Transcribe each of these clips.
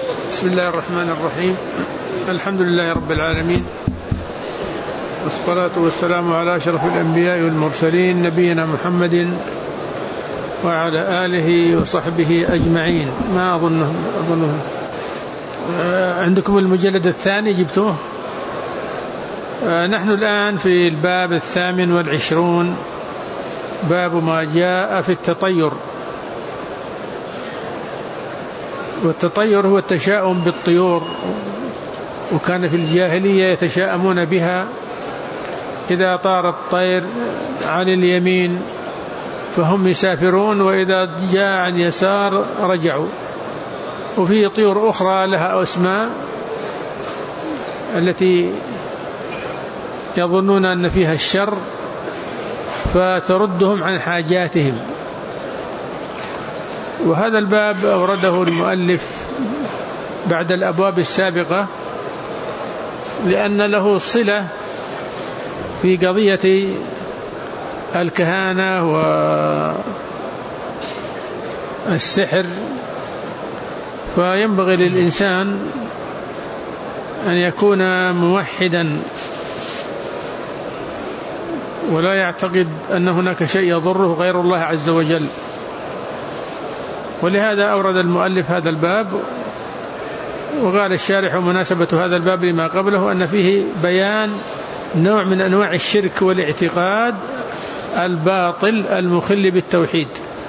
بسم الله الرحمن الرحيم. الحمد لله رب العالمين، والصلاة والسلام على أشرف الأنبياء والمرسلين نبينا محمد وعلى آله وصحبه أجمعين. ما أظنه عندكم المجلد الثاني جبتوه؟ نحن الآن في الباب 28، باب ما جاء في التطير. والتطير هو التشاؤم بالطيور، وكان في الجاهلية يتشاءمون بها. إذا طار الطير عن اليمين فهم يسافرون، وإذا جاء عن اليسار رجعوا. وفي طيور أخرى لها أسماء التي يظنون أن فيها الشر فتردهم عن حاجاتهم. وهذا الباب أورده المؤلف بعد الأبواب السابقة لأن له صلة في قضية الكهانة والسحر، فينبغي للإنسان أن يكون موحدا ولا يعتقد أن هناك شيء يضره غير الله عز وجل. ولهذا أورد المؤلف هذا الباب. وقال الشارح مناسبة هذا الباب لما قبله أن فيه بيان نوع من أنواع الشرك والاعتقاد الباطل المخل بالتوحيد.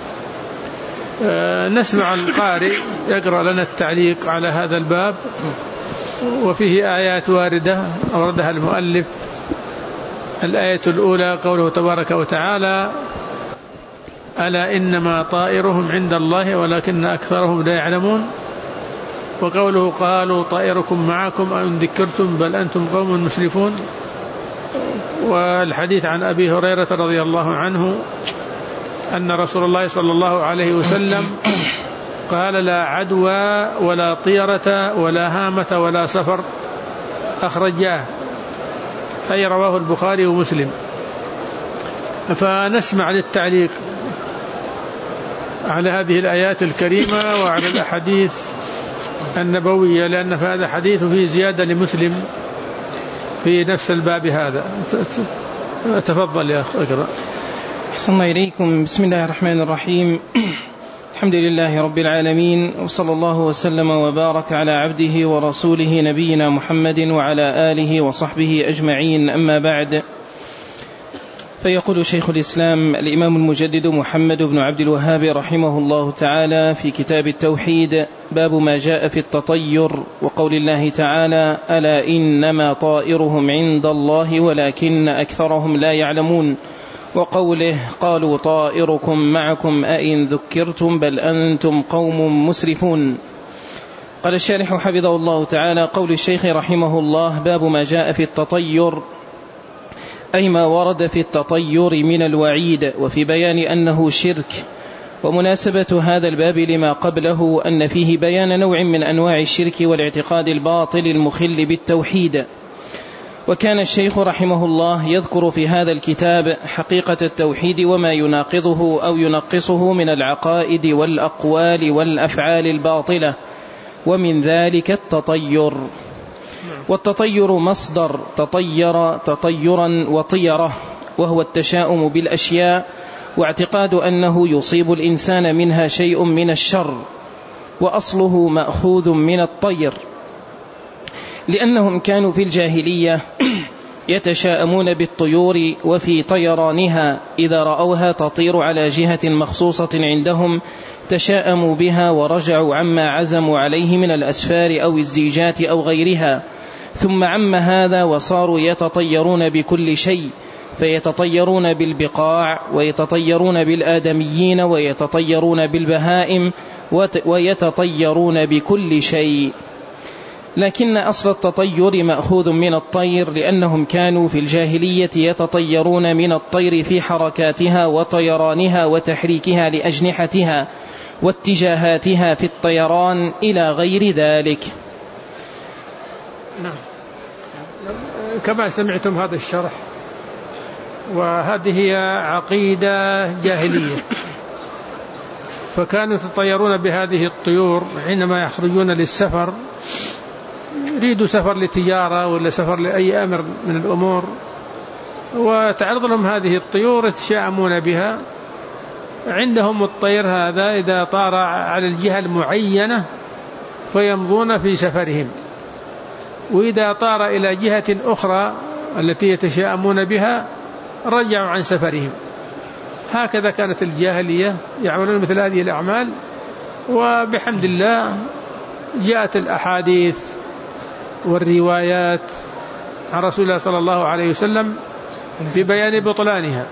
نسمع القارئ يقرأ لنا التعليق على هذا الباب، وفيه آيات واردة أوردها المؤلف. الآية الأولى قوله تبارك وتعالى: ألا إنما طائرهم عند الله ولكن أكثرهم لا يعلمون. وقوله قالوا طائركم معكم أن ذكرتم بل أنتم قوم مسرفون. والحديث عن أبي هريرة رضي الله عنه أن رسول الله صلى الله عليه وسلم قال: لا عدوى ولا طيرة ولا هامة ولا سفر، أخرجاه، أي رواه البخاري ومسلم. فنسمع للتعليق على هذه الآيات الكريمة وعلى الأحاديث النبوية، لأن هذا حديث فيه زيادة لمسلم في نفس الباب هذا. تفضل يا أخي اقرأ. أحسن الله إليكم. بسم الله الرحمن الرحيم. الحمد لله رب العالمين، وصلى الله وسلم وبارك على عبده ورسوله نبينا محمد وعلى آله وصحبه أجمعين. أما بعد، فيقول شيخ الإسلام الإمام المجدد محمد بن عبد الوهاب رحمه الله تعالى في كتاب التوحيد: باب ما جاء في التطير، وقول الله تعالى: ألا إنما طائرهم عند الله ولكن أكثرهم لا يعلمون. وقوله: قالوا طائركم معكم أئن ذكرتم بل أنتم قوم مسرفون. قال الشارح حفظه الله تعالى: قول الشيخ رحمه الله: باب ما جاء في التطير، أي ما ورد في التطير من الوعيد وفي بيان أنه شرك. ومناسبة هذا الباب لما قبله أن فيه بيان نوع من أنواع الشرك والاعتقاد الباطل المخل بالتوحيد. وكان الشيخ رحمه الله يذكر في هذا الكتاب حقيقة التوحيد وما يناقضه أو ينقصه من العقائد والأقوال والأفعال الباطلة، ومن ذلك التطير. والتطير مصدر تطير تطيرا وطيرة، وهو التشاؤم بالأشياء واعتقاد أنه يصيب الإنسان منها شيء من الشر، وأصله مأخوذ من الطير، لأنهم كانوا في الجاهلية يتشاءمون بالطيور وفي طيرانها إذا رأوها تطير على جهة مخصوصة عندهم تشاءموا بها ورجعوا عما عزموا عليه من الأسفار أو الزيجات أو غيرها. ثم عم هذا وصاروا يتطيرون بكل شيء، فيتطيرون بالبقاع ويتطيرون بالآدميين ويتطيرون بالبهائم ويتطيرون بكل شيء. لكن أصل التطير مأخوذ من الطير، لأنهم كانوا في الجاهلية يتطيرون من الطير في حركاتها وطيرانها وتحريكها لأجنحتها واتجاهاتها في الطيران إلى غير ذلك. نعم. كما سمعتم هذا الشرح، وهذه هي عقيدة جاهلية، فكانوا يتطيرون بهذه الطيور حينما يخرجون للسفر، يريدوا سفر لتجارة ولا سفر لأي أمر من الأمور، وتعرض لهم هذه الطيور يتشاءمون بها. عندهم الطير هذا إذا طار على الجهة المعينة فيمضون في سفرهم، وإذا طار إلى جهة أخرى التي يتشاءمون بها رجعوا عن سفرهم. هكذا كانت الجاهلية يعملون مثل هذه الأعمال. وبحمد الله جاءت الأحاديث والروايات عن رسول الله صلى الله عليه وسلم ببيان بطلانها،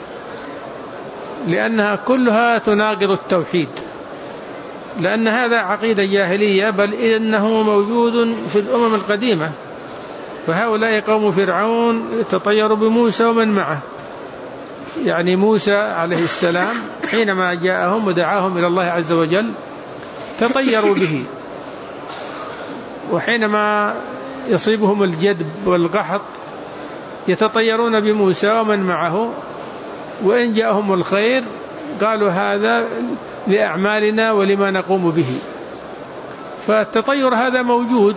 لأنها كلها تناقض التوحيد، لأن هذا عقيدة جاهلية، بل إنه موجود في الأمم القديمة. فهؤلاء قوم فرعون تطيروا بموسى ومن معه، يعني موسى عليه السلام حينما جاءهم ودعاهم إلى الله عز وجل تطيروا به، وحينما يصيبهم الجدب والقحط يتطيرون بموسى ومن معه، وإن جاءهم الخير قالوا هذا لأعمالنا ولما نقوم به. فالتطير هذا موجود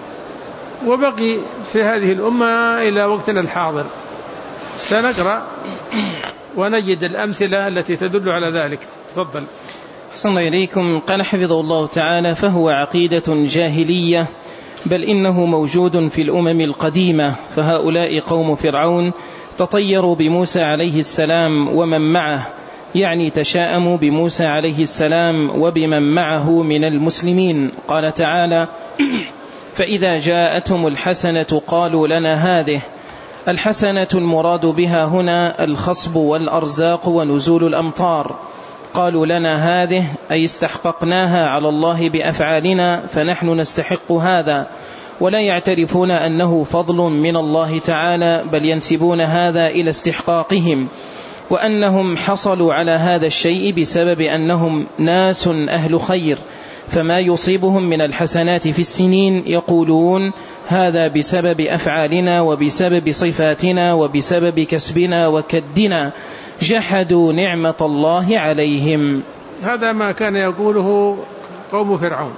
وبقي في هذه الأمة إلى وقتنا الحاضر. سنقرأ ونجد الأمثلة التي تدل على ذلك. تفضل. أحسن الله إليكم. قال حفظه الله تعالى: فهو عقيدة جاهلية، بل إنه موجود في الأمم القديمة. فهؤلاء قوم فرعون تطيروا بموسى عليه السلام ومن معه، يعني تشاءموا بموسى عليه السلام وبمن معه من المسلمين. قال تعالى: فإذا جاءتهم الحسنة قالوا لنا هذه. الحسنة المراد بها هنا الخصب والأرزاق ونزول الأمطار. قالوا لنا هذه أي استحققناها على الله بأفعالنا، فنحن نستحق هذا، ولا يعترفون أنه فضل من الله تعالى، بل ينسبون هذا إلى استحقاقهم، وأنهم حصلوا على هذا الشيء بسبب أنهم ناس أهل خير، فما يصيبهم من الحسنات في السنين يقولون هذا بسبب أفعالنا وبسبب صفاتنا وبسبب كسبنا وكدنا، جحدوا نعمة الله عليهم. هذا ما كان يقوله قوم فرعون،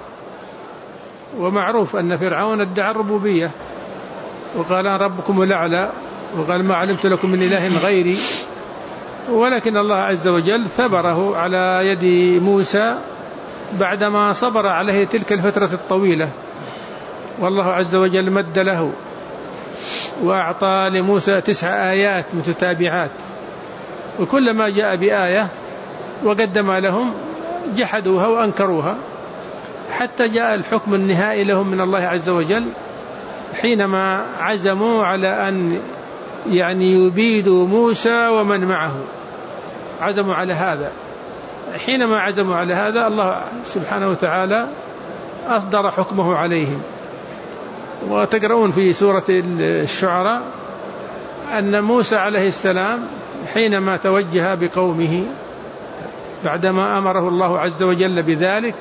ومعروف أن فرعون ادعى الربوبية وقال أنا ربكم الأعلى، وقال ما علمت لكم من إله غيري، ولكن الله عز وجل ثبره على يد موسى بعدما صبر عليه تلك الفترة الطويلة، والله عز وجل مد له وأعطى لموسى 9 آيات متتابعات، وكلما جاء بآية وقدم لهم جحدوها وأنكروها، حتى جاء الحكم النهائي لهم من الله عز وجل حينما عزموا على أن يبيدوا موسى ومن معه. عزموا على هذا. حينما عزموا على هذا الله سبحانه وتعالى أصدر حكمه عليهم. وتقرؤون في سورة الشعراء أن موسى عليه السلام حينما توجه بقومه بعدما أمره الله عز وجل بذلك،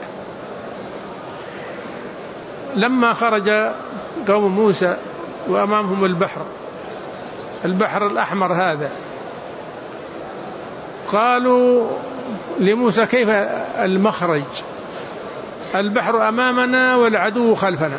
لما خرج قوم موسى وأمامهم البحر الأحمر هذا، قالوا لموسى كيف المخرج؟ البحر أمامنا والعدو خلفنا،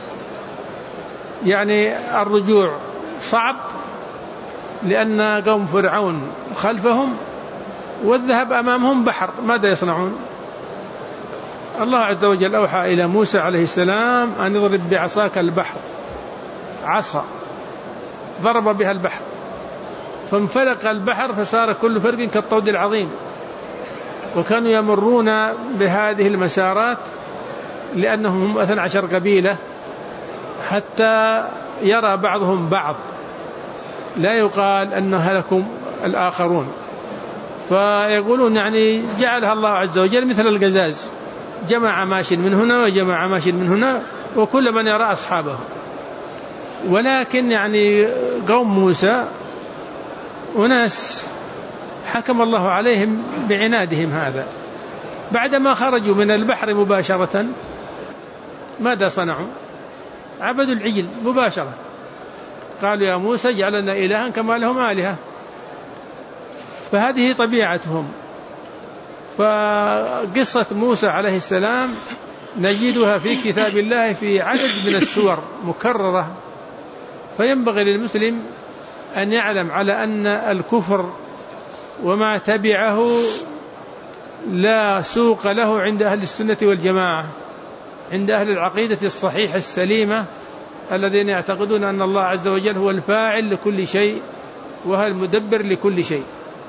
يعني الرجوع صعب لأن قوم فرعون خلفهم والذهب أمامهم بحر، ماذا يصنعون؟ الله عز وجل أوحى إلى موسى عليه السلام أن يضرب بعصاك البحر، عصا ضرب بها البحر فانفلق البحر فصار كل فرق كالطود العظيم. وكانوا يمرون بهذه المسارات لأنهم هم 12 قبيلة، حتى يرى بعضهم بعض، لا يقال أن هلكم الآخرون. فيقولون جعلها الله عز وجل مثل القزاز، جمع ماشٍ من هنا وجمع ماشٍ من هنا وكل من يرى أصحابه. ولكن قوم موسى وناس حكم الله عليهم بعنادهم هذا، بعدما خرجوا من البحر مباشرة ماذا صنعوا؟ عبدوا العجل مباشرة، قالوا يا موسى اجعل لنا إلها كما لهم آلهة. فهذه طبيعتهم، فقصة موسى عليه السلام نجدها في كتاب الله في عدد من السور مكررة، فينبغي للمسلم أن يعلم على أن الكفر وما تبعه لا سوق له عند أهل السنة والجماعة، عند أهل العقيدة الصحيحة السليمة الذين يعتقدون أن الله عز وجل هو الفاعل لكل شيء وهو المدبر لكل شيء.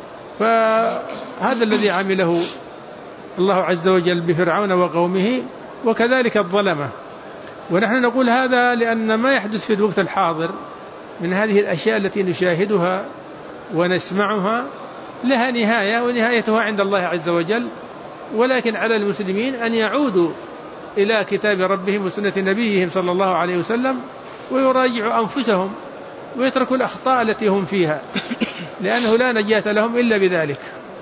فهذا الذي عمله الله عز وجل بفرعون وقومه، وكذلك الظلمة. ونحن نقول هذا لأن ما يحدث في الوقت الحاضر من هذه الأشياء التي نشاهدها ونسمعها لها نهاية، ونهايتها عند الله عز وجل، ولكن على المسلمين أن يعودوا إلى كتاب ربهم وسنة نبيهم صلى الله عليه وسلم ويراجعوا أنفسهم ويتركوا الأخطاء التي هم فيها، لأنه لا نجاة لهم إلا بذلك.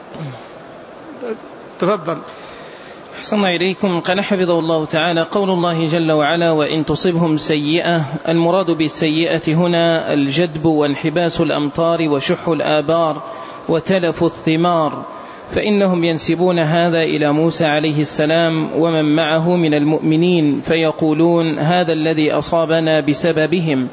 تفضل. أحسن إليكم. قال حفظه الله تعالى: قول الله جل وعلا: وإن تصبهم سيئة. المراد بالسيئة هنا الجدب وانحباس الأمطار وشح الآبار وتلف الثمار، فإنهم ينسبون هذا إلى موسى عليه السلام ومن معه من المؤمنين، فيقولون هذا الذي أصابنا بسببهم،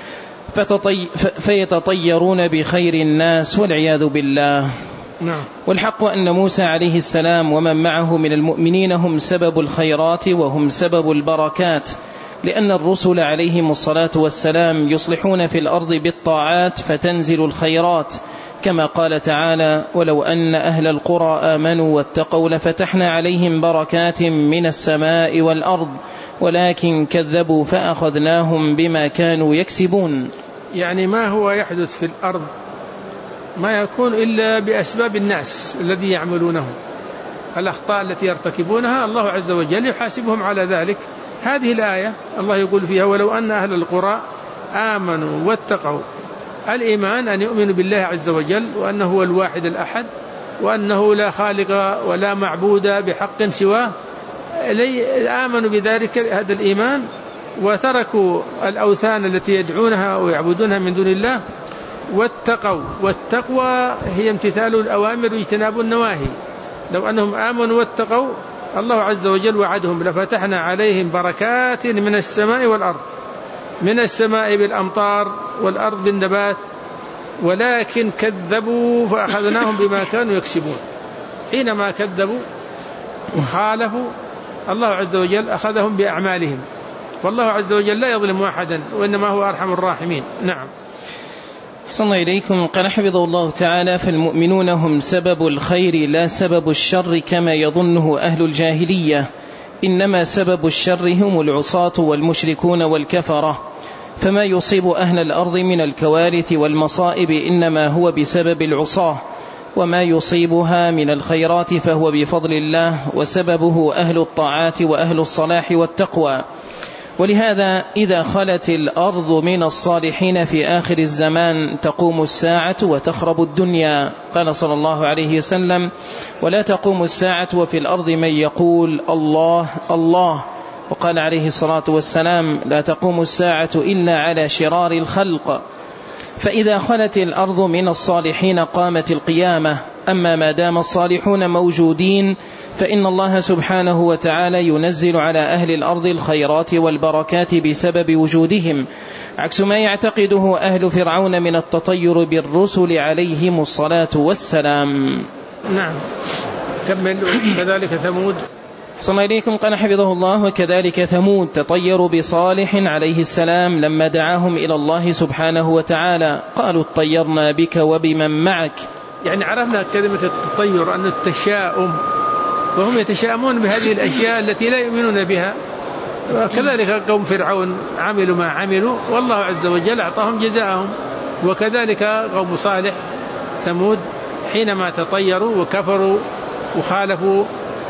فيتطيرون بخير الناس والعياذ بالله. والحق أن موسى عليه السلام ومن معه من المؤمنين هم سبب الخيرات وهم سبب البركات، لأن الرسل عليهم الصلاة والسلام يصلحون في الأرض بالطاعات فتنزل الخيرات، كما قال تعالى: ولو أن أهل القرى آمنوا واتقوا لفتحنا عليهم بركات من السماء والأرض ولكن كذبوا فأخذناهم بما كانوا يكسبون. يعني ما هو يحدث في الأرض ما يكون إلا بأسباب الناس الذي يعملونه، الأخطاء التي يرتكبونها الله عز وجل يحاسبهم على ذلك. هذه الآية الله يقول فيها: ولو أن أهل القرى آمنوا واتقوا. الإيمان أن يؤمنوا بالله عز وجل وأنه هو الواحد الأحد، وأنه لا خالق ولا معبود بحق سواه. آمنوا بذلك هذا الإيمان وتركوا الأوثان التي يدعونها ويعبدونها من دون الله، واتقوا. والتقوى هي امتثال الأوامر واجتناب النواهي. لو أنهم آمنوا واتقوا الله عز وجل وعدهم لفتحنا عليهم بركات من السماء والأرض، من السماء بالأمطار والأرض بالنبات، ولكن كذبوا فأخذناهم بما كانوا يكسبون. حينما كذبوا وخالفوا الله عز وجل أخذهم بأعمالهم، والله عز وجل لا يظلم أحدا وإنما هو أرحم الراحمين. نعم. أحسن إليكم. قال حفظه الله تعالى: فالمؤمنون هم سبب الخير لا سبب الشر كما يظنه أهل الجاهلية، إنما سبب الشر هم العصاة والمشركون والكفرة، فما يصيب أهل الأرض من الكوارث والمصائب إنما هو بسبب العصاة، وما يصيبها من الخيرات فهو بفضل الله، وسببه أهل الطاعات وأهل الصلاح والتقوى. ولهذا إذا خلت الأرض من الصالحين في آخر الزمان تقوم الساعة وتخرب الدنيا. قال صلى الله عليه وسلم: ولا تقوم الساعة وفي الأرض من يقول الله الله. وقال عليه الصلاة والسلام: لا تقوم الساعة إلا على شرار الخلق. فإذا خلت الأرض من الصالحين قامت القيامة. أما ما دام الصالحون موجودين فإن الله سبحانه وتعالى ينزل على أهل الأرض الخيرات والبركات بسبب وجودهم، عكس ما يعتقده أهل فرعون من التطير بالرسل عليهم الصلاة والسلام. نعم. كمل. كذلك ثمود. صلى الله إليكم. قال حفظه الله: وكذلك ثمود تطيروا بصالح عليه السلام لما دعاهم إلى الله سبحانه وتعالى، قالوا اطيرنا بك وبمن معك. يعني عرفنا كلمة التطير أن التشاؤم، وهم يتشاءمون بهذه الأشياء التي لا يؤمنون بها. وكذلك قوم فرعون عملوا ما عملوا والله عز وجل أعطاهم جزاءهم. وكذلك قوم صالح ثمود حينما تطيروا وكفروا وخالفوا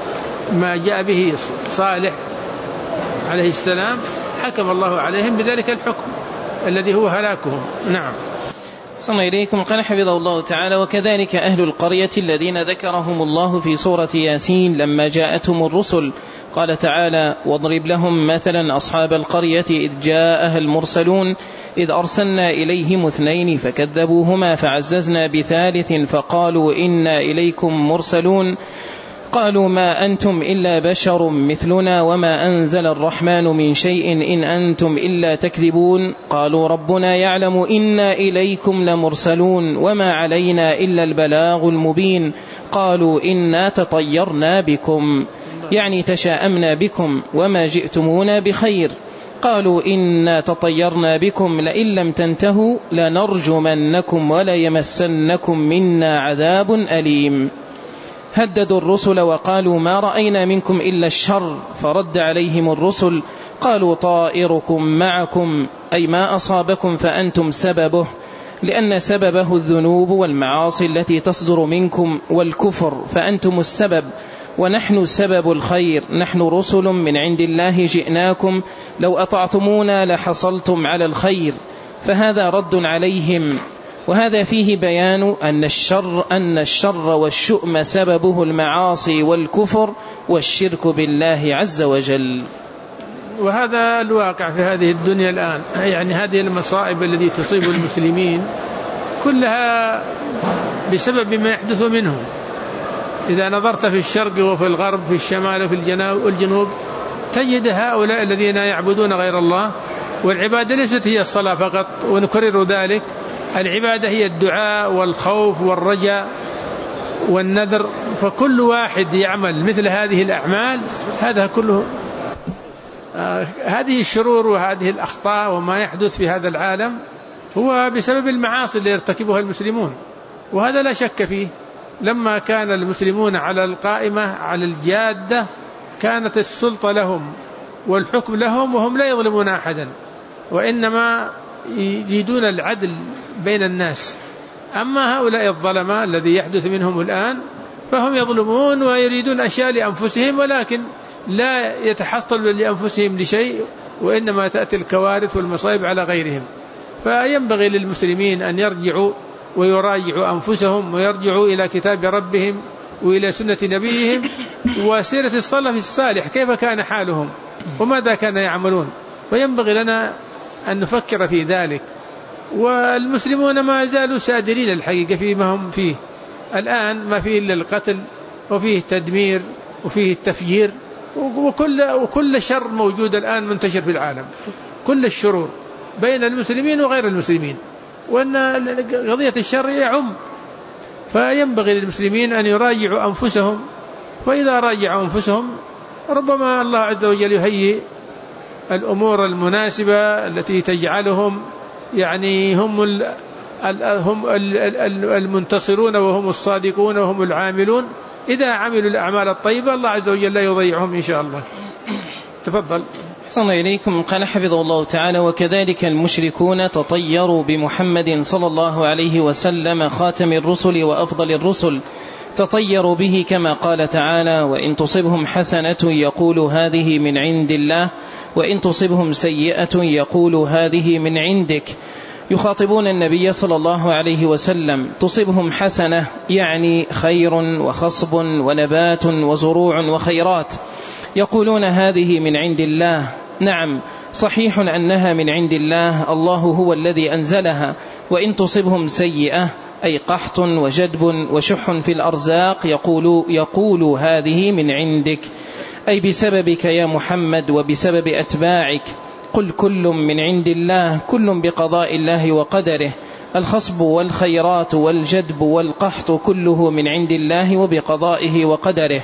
ما جاء به صالح عليه السلام حكم الله عليهم بذلك الحكم الذي هو هلاكهم. نعم. صلى الله إليكم. قال حفظه الله تعالى: وكذلك أهل القرية الذين ذكرهم الله في سورة ياسين لما جاءتهم الرسل، قال تعالى: واضرب لهم مثلا أصحاب القرية إذ جاءها المرسلون إذ أرسلنا إليهم 2 فكذبوهما فعززنا ب3 فقالوا إنا إليكم مرسلون قالوا ما أنتم إلا بشر مثلنا وما أنزل الرحمن من شيء إن أنتم إلا تكذبون. قالوا ربنا يعلم إنا إليكم لمرسلون وما علينا إلا البلاغ المبين. قالوا إنا تطيرنا بكم يعني تشاءمنا بكم وما جئتمونا بخير. قالوا إنا تطيرنا بكم لئن لم تنتهوا لنرجمنكم وليمسنكم منا عذاب أليم. هددوا الرسل وقالوا ما رأينا منكم إلا الشر. فرد عليهم الرسل قالوا طائركم معكم أي ما أصابكم فأنتم سببه، لأن سببه الذنوب والمعاصي التي تصدر منكم والكفر، فأنتم السبب ونحن سبب الخير. نحن رسل من عند الله جئناكم لو أطعتمونا لحصلتم على الخير. فهذا رد عليهم، وهذا فيه بيان أن الشر والشؤم سببه المعاصي والكفر والشرك بالله عز وجل. وهذا الواقع في هذه الدنيا الآن، يعني هذه المصائب التي تصيب المسلمين كلها بسبب ما يحدث منهم. إذا نظرت في الشرق وفي الغرب في الشمال وفي الجنوب تجد هؤلاء الذين يعبدون غير الله، والعبادة ليست هي الصلاة فقط ونكرر ذلك، العبادة هي الدعاء والخوف والرجاء والنذر. فكل واحد يعمل مثل هذه الأعمال هذا كله هذه الشرور وهذه الأخطاء وما يحدث في هذا العالم هو بسبب المعاصي اللي يرتكبها المسلمون، وهذا لا شك فيه. لما كان المسلمون على القائمة على الجادة كانت السلطة لهم والحكم لهم وهم لا يظلمون أحدا، وإنما يريدون العدل بين الناس. أما هؤلاء الظلماء الذي يحدث منهم الآن فهم يظلمون ويريدون أشياء لأنفسهم، ولكن لا يتحصل لأنفسهم لشيء، وإنما تأتي الكوارث والمصائب على غيرهم. فينبغي للمسلمين أن يرجعوا ويراجعوا أنفسهم ويرجعوا إلى كتاب ربهم وإلى سنة نبيهم وسيرة السلف الصالح كيف كان حالهم وماذا كانوا يعملون، وينبغي لنا أن نفكر في ذلك. والمسلمون ما زالوا سادرين الحقيقة فيما هم فيه الآن، ما فيه إلا القتل وفيه التدمير وفيه التفجير، وكل شر موجود الآن منتشر في العالم، كل الشرور بين المسلمين وغير المسلمين، وأن قضية الشر يعم. فينبغي للمسلمين أن يراجعوا أنفسهم، وإذا راجعوا أنفسهم ربما الله عز وجل يهيئ الأمور المناسبة التي تجعلهم يعني هم المنتصرون وهم الصادقون وهم العاملون. إذا عملوا الأعمال الطيبة الله عز وجل لا يضيعهم إن شاء الله. تفضل. أحسن إليكم. قال حفظه الله تعالى: وكذلك المشركون تطيروا بمحمد صلى الله عليه وسلم خاتم الرسل وأفضل الرسل، تطيروا به كما قال تعالى: وإن تصبهم حسنة يقولوا هذه من عند الله وإن تصبهم سيئة يقولوا هذه من عندك. يخاطبون النبي صلى الله عليه وسلم، تصبهم حسنة يعني خير وخصب ونبات وزروع وخيرات، يقولون هذه من عند الله. نعم صحيح أنها من عند الله، الله هو الذي أنزلها. وإن تصبهم سيئة أي قحط وجدب وشح في الأرزاق يقولوا هذه من عندك، أي بسببك يا محمد وبسبب أتباعك. قل كل من عند الله، كل بقضاء الله وقدره. الخصب والخيرات والجدب والقحط كله من عند الله وبقضائه وقدره،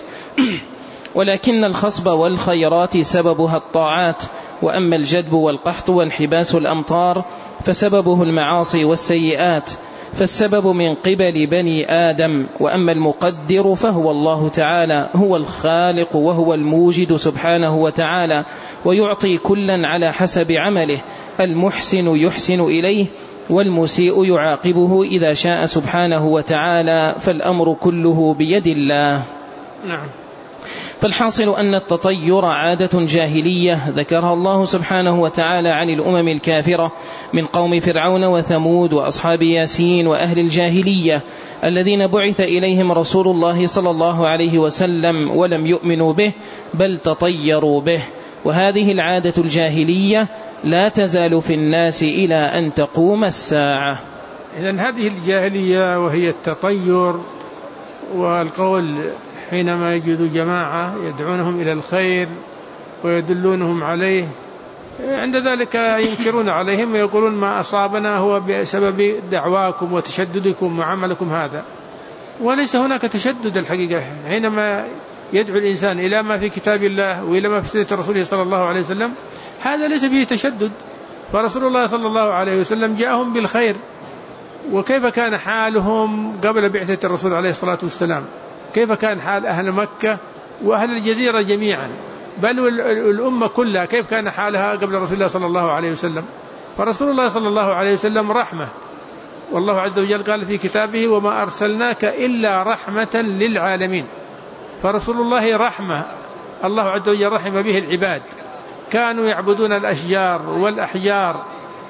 ولكن الخصب والخيرات سببها الطاعات، وأما الجدب والقحط وانحباس الأمطار فسببه المعاصي والسيئات، فالسبب من قبل بني آدم. وأما المقدر فهو الله تعالى، هو الخالق وهو الموجد سبحانه وتعالى، ويعطي كلا على حسب عمله. المحسن يحسن إليه والمسيء يعاقبه إذا شاء سبحانه وتعالى، فالأمر كله بيد الله. نعم. فالحاصل أن التطير عادة جاهلية ذكرها الله سبحانه وتعالى عن الأمم الكافرة من قوم فرعون وثمود وأصحاب ياسين وأهل الجاهلية الذين بعث إليهم رسول الله صلى الله عليه وسلم ولم يؤمنوا به بل تطيروا به. وهذه العادة الجاهلية لا تزال في الناس إلى أن تقوم الساعة. إذن هذه الجاهلية وهي التطير والقول حينما يجدوا جماعة يدعونهم إلى الخير ويدلونهم عليه، عند ذلك ينكرون عليهم ويقولون ما أصابنا هو بسبب دعواكم وتشددكم وعملكم هذا. وليس هناك تشدد الحقيقة حينما يدعو الإنسان إلى ما في كتاب الله وإلى ما في سنة رسوله صلى الله عليه وسلم، هذا ليس فيه تشدد. فرسول الله صلى الله عليه وسلم جاءهم بالخير. وكيف كان حالهم قبل بعثة الرسول عليه الصلاة والسلام؟ كيف كان حال أهل مكة وأهل الجزيرة جميعا، بل الأمة كلها كيف كان حالها قبل رسول الله صلى الله عليه وسلم؟ فرسول الله صلى الله عليه وسلم رحمة، والله عز وجل قال في كتابه وما أرسلناك إلا رحمة للعالمين. فرسول الله رحمة، الله عز وجل رحم به العباد. كانوا يعبدون الأشجار والأحجار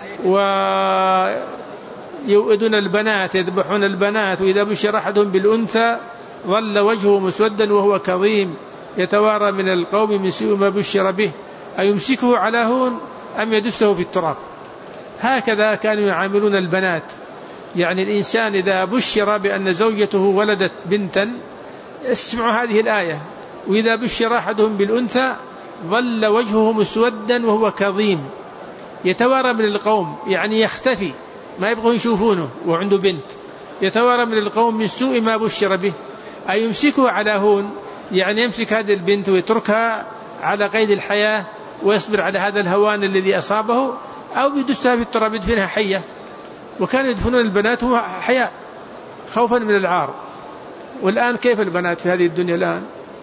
ويؤدون البنات، يذبحون البنات، وإذا بشر أحدهم بالأنثى ظل وجهه مسودا وهو كظيم يتوارى من القوم من سوء ما بشر به أيمسكه على هون أم يدسه في التراب. هكذا كانوا يعاملون البنات. يعني الإنسان إذا بشر بأن زوجته ولدت بنتا اسمعوا هذه الآية، وإذا بشر أحدهم بالأنثى ظل وجهه مسودا وهو كظيم يتوارى من القوم، يعني يختفي ما يبغوا يشوفونه وعنده بنت، يتوارى من القوم من سوء ما بشر به أيمسكه على هون، يعني يمسك هذه البنت ويتركها على قيد الحياة ويصبر على هذا الهوان الذي أصابه، أو يدسها في التراب يدفنها حية. وكانوا يدفنون البنات هو حياء خوفا من العار. والآن كيف البنات في هذه الدنيا الآن؟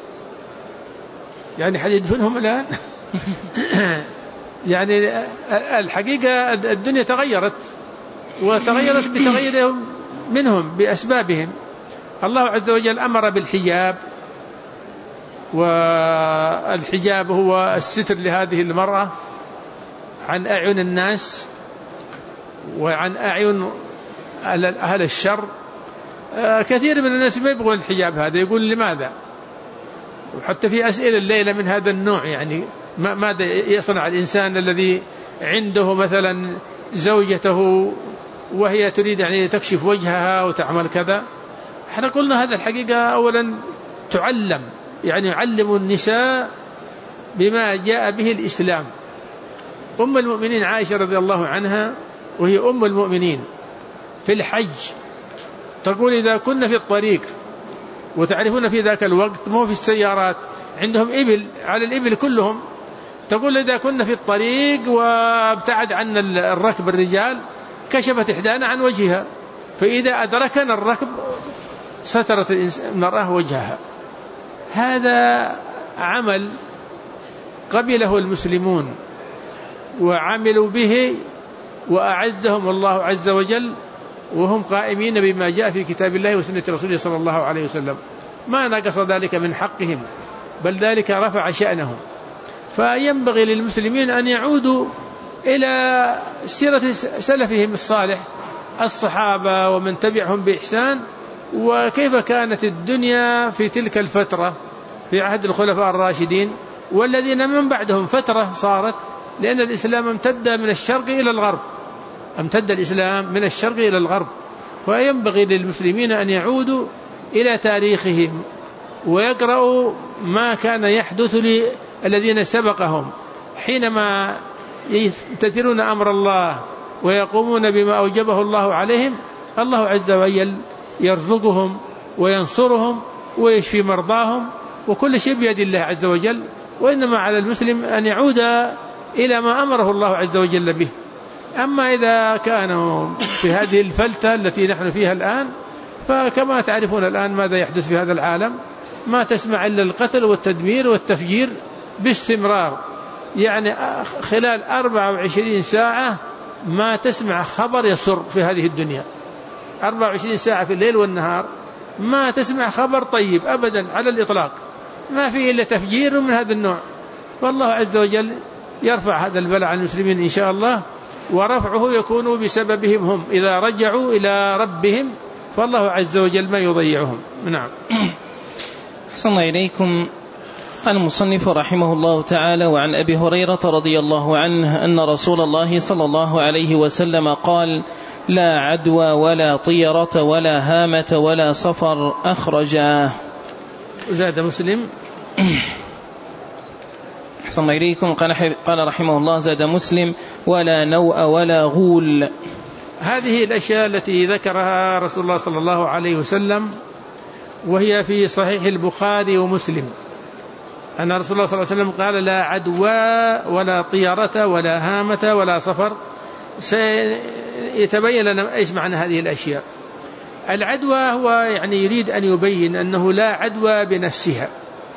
يعني حد يدفنهم الآن؟ يعني الحقيقة الدنيا تغيرت، وتغيرت بتغيرهم منهم بأسبابهم. الله عز وجل أمر بالحجاب، والحجاب هو الستر لهذه المرأة عن أعين الناس وعن أعين أهل الشر. كثير من الناس ما يبغون الحجاب هذا، يقول لماذا؟ وحتى في أسئلة الليلة من هذا النوع، يعني ماذا يصنع الإنسان الذي عنده مثلا زوجته وهي تريد يعني تكشف وجهها وتعمل كذا. احنا قلنا هذا الحقيقة أولا تعلم، يعني يعلم النساء بما جاء به الإسلام. أم المؤمنين عائشة رضي الله عنها وهي أم المؤمنين في الحج تقول إذا كنا في الطريق، وتعرفون في ذاك الوقت مو في السيارات، عندهم إبل، على الإبل كلهم، تقول إذا كنا في الطريق وابتعد عن الركب الرجال كشفت إحدانا عن وجهها، فإذا أدركنا الركب سترت المرأة وجهها. هذا عمل قبله المسلمون وعملوا به وأعزهم الله عز وجل وهم قائمين بما جاء في كتاب الله وسنة رسوله صلى الله عليه وسلم. ما نقص ذلك من حقهم، بل ذلك رفع شأنهم. فينبغي للمسلمين أن يعودوا إلى سيرة سلفهم الصالح الصحابة ومن تبعهم بإحسان، وكيف كانت الدنيا في تلك الفترة في عهد الخلفاء الراشدين والذين من بعدهم. فترة صارت لأن الإسلام امتد من الشرق إلى الغرب، امتد الإسلام من الشرق إلى الغرب. وينبغي للمسلمين أن يعودوا إلى تاريخهم ويقرأوا ما كان يحدث للذين سبقهم حينما يمتثلون أمر الله ويقومون بما أوجبه الله عليهم. الله عز وجل يرزقهم وينصرهم ويشفي مرضاهم، وكل شيء بيد الله عز وجل. وإنما على المسلم أن يعود إلى ما أمره الله عز وجل به. أما إذا كانوا في هذه الفلتة التي نحن فيها الآن، فكما تعرفون الآن ماذا يحدث في هذا العالم، ما تسمع إلا القتل والتدمير والتفجير باستمرار. يعني خلال 24 ساعة ما تسمع خبر يسر في هذه الدنيا. 24 ساعة في الليل والنهار ما تسمع خبر طيب أبدا على الإطلاق، ما فيه إلا تفجير من هذا النوع. والله عز وجل يرفع هذا البلاء عن المسلمين إن شاء الله، ورفعه يكون بسببهم هم إذا رجعوا إلى ربهم، فالله عز وجل ما يضيعهم. نعم. أحسن إليكم. قال المصنف رحمه الله تعالى: وعن أبي هريرة رضي الله عنه أن رسول الله صلى الله عليه وسلم قال: لا عدوى ولا طيرة ولا هامة ولا صفر. أخرجاه. زاد مسلم. أحسن إليكم. قال رحمه الله: زاد مسلم: ولا نوء ولا غول. هذه الأشياء التي ذكرها رسول الله صلى الله عليه وسلم وهي في صحيح البخاري ومسلم، أن رسول الله صلى الله عليه وسلم قال: لا عدوى ولا طيرة ولا هامة ولا صفر. سيتبين لنا إيش معنى هذه الأشياء. العدوى هو يعني يريد أن يبين أنه لا عدوى بنفسها،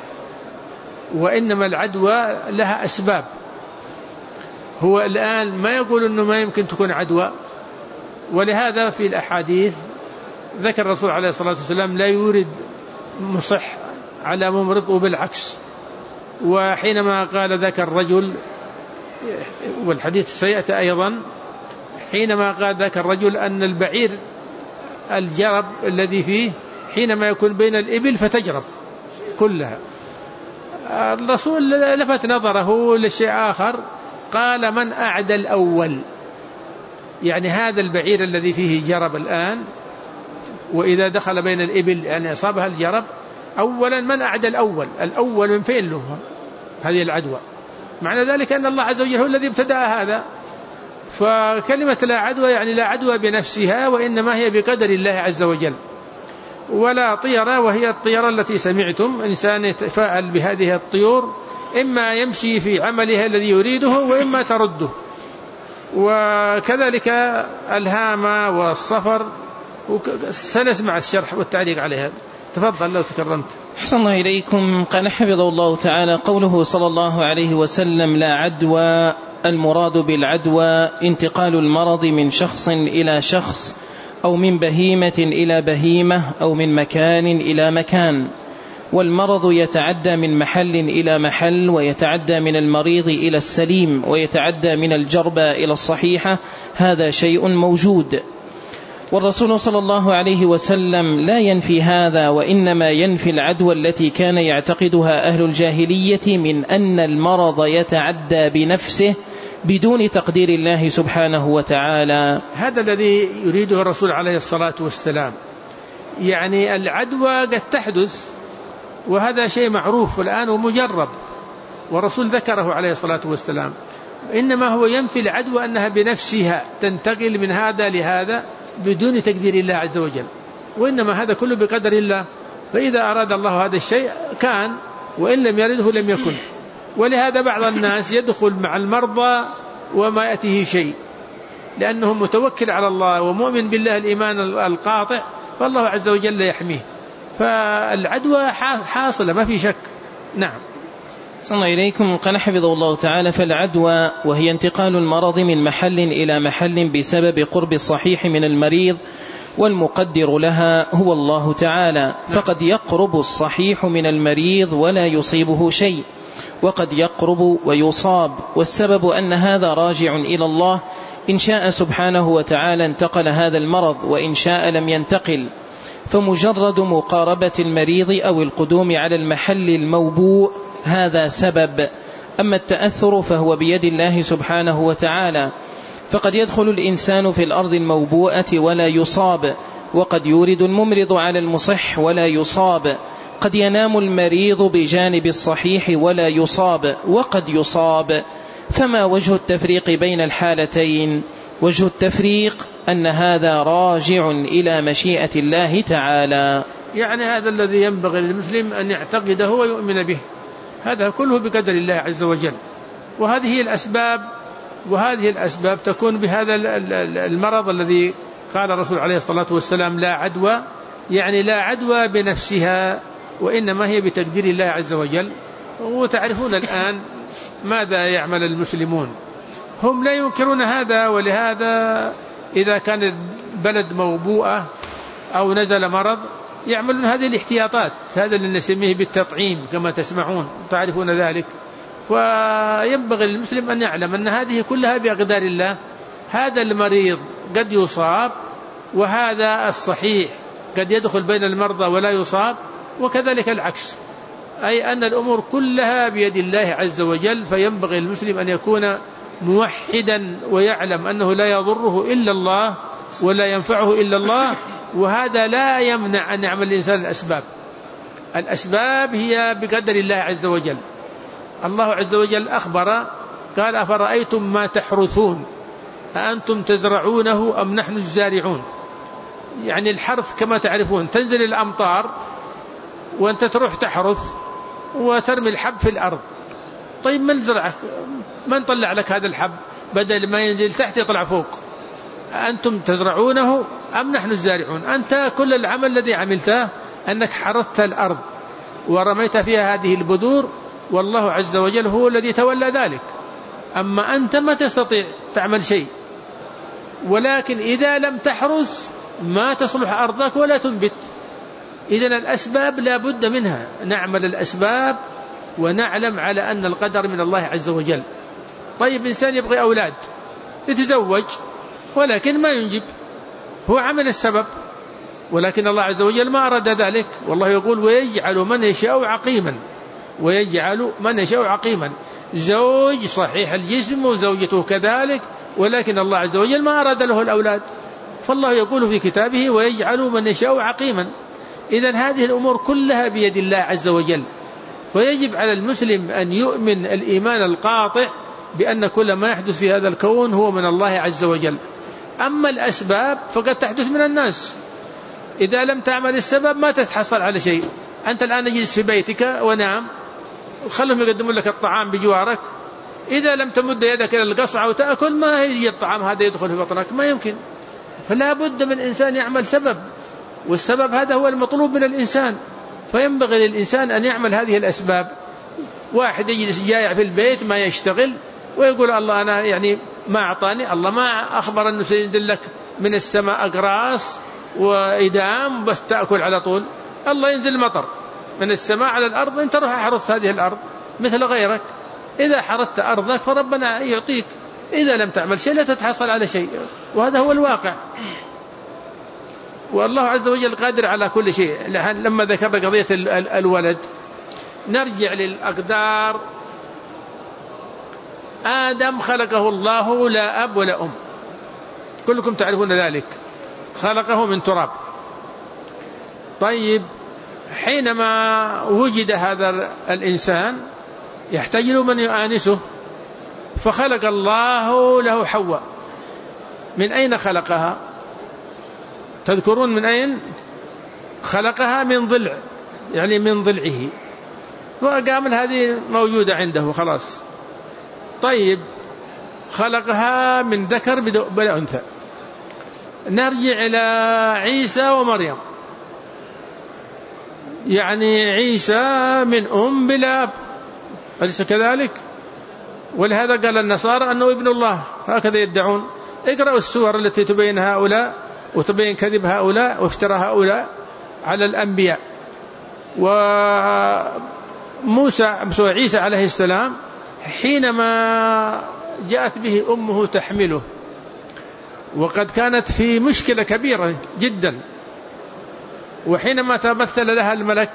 وإنما العدوى لها أسباب. هو الآن ما يقول أنه ما يمكن تكون عدوى، ولهذا في الأحاديث ذكر الرسول عليه الصلاة والسلام لا يورد مصح على ممرض، وبالعكس. وحينما قال ذاك الرجل، والحديث سيأتي أيضا، حينما قال ذاك الرجل أن البعير الجرب الذي فيه حينما يكون بين الإبل فتجرب كلها، الرسول لفت نظره لشيء آخر، قال: من أعدى الأول؟ يعني هذا البعير الذي فيه جرب الآن، وإذا دخل بين الإبل يعني أصابها الجرب، أولا من أعدى الأول؟ الأول من فين له هذه العدوى؟ معنى ذلك أن الله عز وجل هو الذي ابتدأ هذا. فكلمة لا عدوى يعني لا عدوى بنفسها، وإنما هي بقدر الله عز وجل. ولا طيرة، وهي الطيرة التي سمعتم، إنسان يتفاءل بهذه الطيور، إما يمشي في عمله الذي يريده وإما ترده. وكذلك الهامة والصفر، سنسمع الشرح والتعليق عليها. تفضل لو تكرمت. أحسن الله إليكم. قال حفظه الله تعالى: قوله صلى الله عليه وسلم: لا عدوى، المراد بالعدوى انتقال المرض من شخص إلى شخص، أو من بهيمة إلى بهيمة، أو من مكان إلى مكان. والمرض يتعدى من محل إلى محل، ويتعدى من المريض إلى السليم، ويتعدى من الجربى إلى الصحيحة. هذا شيء موجود. والرسول صلى الله عليه وسلم لا ينفي هذا، وإنما ينفي العدوى التي كان يعتقدها أهل الجاهلية من أن المرض يتعدى بنفسه بدون تقدير الله سبحانه وتعالى. هذا الذي يريده الرسول عليه الصلاة والسلام. يعني العدوى قد تحدث، وهذا شيء معروف الآن ومجرب، والرسول ذكره عليه الصلاة والسلام. إنما هو ينفي العدوى أنها بنفسها تنتقل من هذا لهذا بدون تقدير الله عز وجل، وإنما هذا كله بقدر الله. فإذا أراد الله هذا الشيء كان، وإن لم يرده لم يكن. ولهذا بعض الناس يدخل مع المرضى وما يأتيه شيء، لأنه متوكل على الله ومؤمن بالله الإيمان القاطع، فالله عز وجل يحميه. فالعدوى حاصلة ما في شك. نعم. صلى إليكم. قال حفظه الله تعالى: فالعدوى وهي انتقال المرض من محل إلى محل بسبب قرب الصحيح من المريض، والمقدر لها هو الله تعالى. فقد يقرب الصحيح من المريض ولا يصيبه شيء، وقد يقرب ويصاب، والسبب أن هذا راجع إلى الله. إن شاء سبحانه وتعالى انتقل هذا المرض، وإن شاء لم ينتقل. فمجرد مقاربة المريض أو القدوم على المحل الموبوء هذا سبب. أما التأثر فهو بيد الله سبحانه وتعالى. فقد يدخل الإنسان في الأرض الموبوءة ولا يصاب، وقد يورد الممرض على المصح ولا يصاب. قد ينام المريض بجانب الصحيح ولا يصاب، وقد يصاب. فما وجه التفريق بين الحالتين؟ وجه التفريق أن هذا راجع إلى مشيئة الله تعالى. يعني هذا الذي ينبغي للمسلم أن يعتقده ويؤمن به، هذا كله بقدر الله عز وجل. وهذه الأسباب تكون بهذا المرض الذي قال الرسول عليه الصلاة والسلام: لا عدوى، يعني لا عدوى بنفسها، وإنما هي بتقدير الله عز وجل. وتعرفون الآن ماذا يعمل المسلمون، هم لا ينكرون هذا. ولهذا إذا كان البلد موبوءة أو نزل مرض يعملون هذه الاحتياطات، هذا اللي نسميه بالتطعيم كما تسمعون، تعرفون ذلك. وينبغي للمسلم أن يعلم أن هذه كلها بأقدار الله. هذا المريض قد يصاب، وهذا الصحيح قد يدخل بين المرضى ولا يصاب، وكذلك العكس، أي أن الأمور كلها بيد الله عز وجل. فينبغي للمسلم أن يكون موحدا ويعلم أنه لا يضره إلا الله ولا ينفعه إلا الله، وهذا لا يمنع أن يعمل الإنسان الأسباب. الأسباب هي بقدر الله عز وجل. الله عز وجل أخبر قال أفرأيتم ما تحرثون أأنتم تزرعونه أم نحن الزارعون. يعني الحرث كما تعرفون تنزل الأمطار وأنت تروح تحرث وترمي الحب في الأرض. طيب من زرعك؟ من طلع لك هذا الحب؟ بدل ما ينزل تحت يطلع فوق. أنتم تزرعونه أم نحن الزارعون. أنت كل العمل الذي عملته أنك حرثت الأرض ورميت فيها هذه البذور، والله عز وجل هو الذي تولى ذلك. أما أنت ما تستطيع تعمل شيء. ولكن إذا لم تحرث ما تصلح أرضك ولا تنبت. إذن الأسباب لا بد منها، نعمل الأسباب ونعلم على أن القدر من الله عز وجل. طيب إنسان يبغي أولاد، يتزوج ولكن ما ينجب، هو عمل السبب، ولكن الله عز وجل ما أراد ذلك. والله يقول ويجعل من يشاء عقيما، ويجعل من يشاء عقيما. زوج صحيح الجسم وزوجته كذلك، ولكن الله عز وجل ما أراد له الأولاد. فالله يقول في كتابه ويجعل من يشاء عقيما. إذن هذه الأمور كلها بيد الله عز وجل. فيجب على المسلم أن يؤمن الإيمان القاطع بأن كل ما يحدث في هذا الكون هو من الله عز وجل. أما الأسباب فقد تحدث من الناس. إذا لم تعمل السبب ما تتحصل على شيء. أنت الآن تجلس في بيتك ونام، خلهم يقدمون لك الطعام بجوارك، إذا لم تمد يدك إلى القصعة وتأكل ما يجي الطعام هذا يدخل في بطنك، ما يمكن. فلا بد من إنسان يعمل سبب، والسبب هذا هو المطلوب من الإنسان. فينبغي للإنسان أن يعمل هذه الأسباب. واحد يجلس جائع في البيت ما يشتغل ويقول الله أنا يعني ما أعطاني، الله ما أخبر أنه سينزل لك من السماء أقراص وإدام بس تأكل على طول. الله ينزل مطر من السماء على الأرض، أنت روح أحرث هذه الأرض مثل غيرك. إذا حرثت أرضك فربنا يعطيك، إذا لم تعمل شيء لا تتحصل على شيء، وهذا هو الواقع. والله عز وجل قادر على كل شيء. لما ذكر قضية الولد نرجع للأقدار. آدم خلقه الله لا أب ولا أم، كلكم تعرفون ذلك، خلقه من تراب. طيب حينما وجد هذا الإنسان يحتاج له من يؤانسه، فخلق الله له حواء. من أين خلقها؟ تذكرون من أين خلقها؟ من ضلع، يعني من ضلعه، وقامل هذه موجودة عنده خلاص. طيب خلقها من ذكر بلا أنثى. نرجع إلى عيسى ومريم، يعني عيسى من أم بلا أب، أليس كذلك؟ ولهذا قال النصارى أنه ابن الله، هكذا يدعون. اقرأوا السور التي تبين هؤلاء وتبين كذب هؤلاء وافترى هؤلاء على الأنبياء. عيسى عليه السلام حينما جاءت به أمه تحمله، وقد كانت في مشكلة كبيرة جدا، وحينما تمثل لها الملك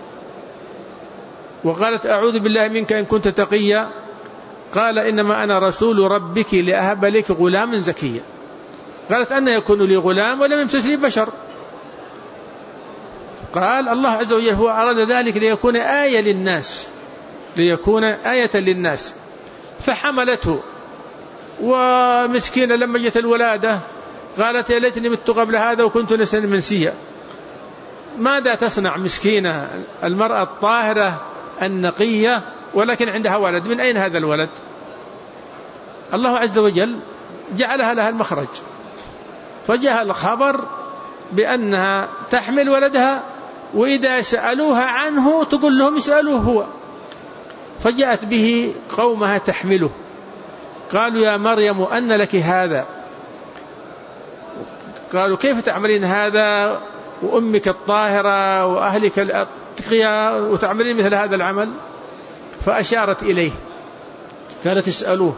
وقالت أعوذ بالله منك إن كنت تقيا، قال إنما أنا رسول ربك لأهب لك غلاما زكيا. قالت أن يكون لي غلام ولم يمسسني بشر. قال الله عز وجل هو أراد ذلك ليكون آية للناس، ليكون آية للناس. فحملته، ومسكينة لما جت الولادة قالت يا ليتني مت قبل هذا وكنت نسيا منسيا. ماذا تصنع مسكينة المرأة الطاهرة النقية ولكن عندها ولد؟ من أين هذا الولد؟ الله عز وجل جعلها لها المخرج، فجاء الخبر بأنها تحمل ولدها، وإذا سألوها عنه تقول لهم اسألوه هو. فجاءت به قومها تحمله، قالوا يا مريم أن لك هذا؟ قالوا كيف تعملين هذا وأمك الطاهرة وأهلك الأتقياء وتعملين مثل هذا العمل؟ فأشارت إليه، قالت اسألوه،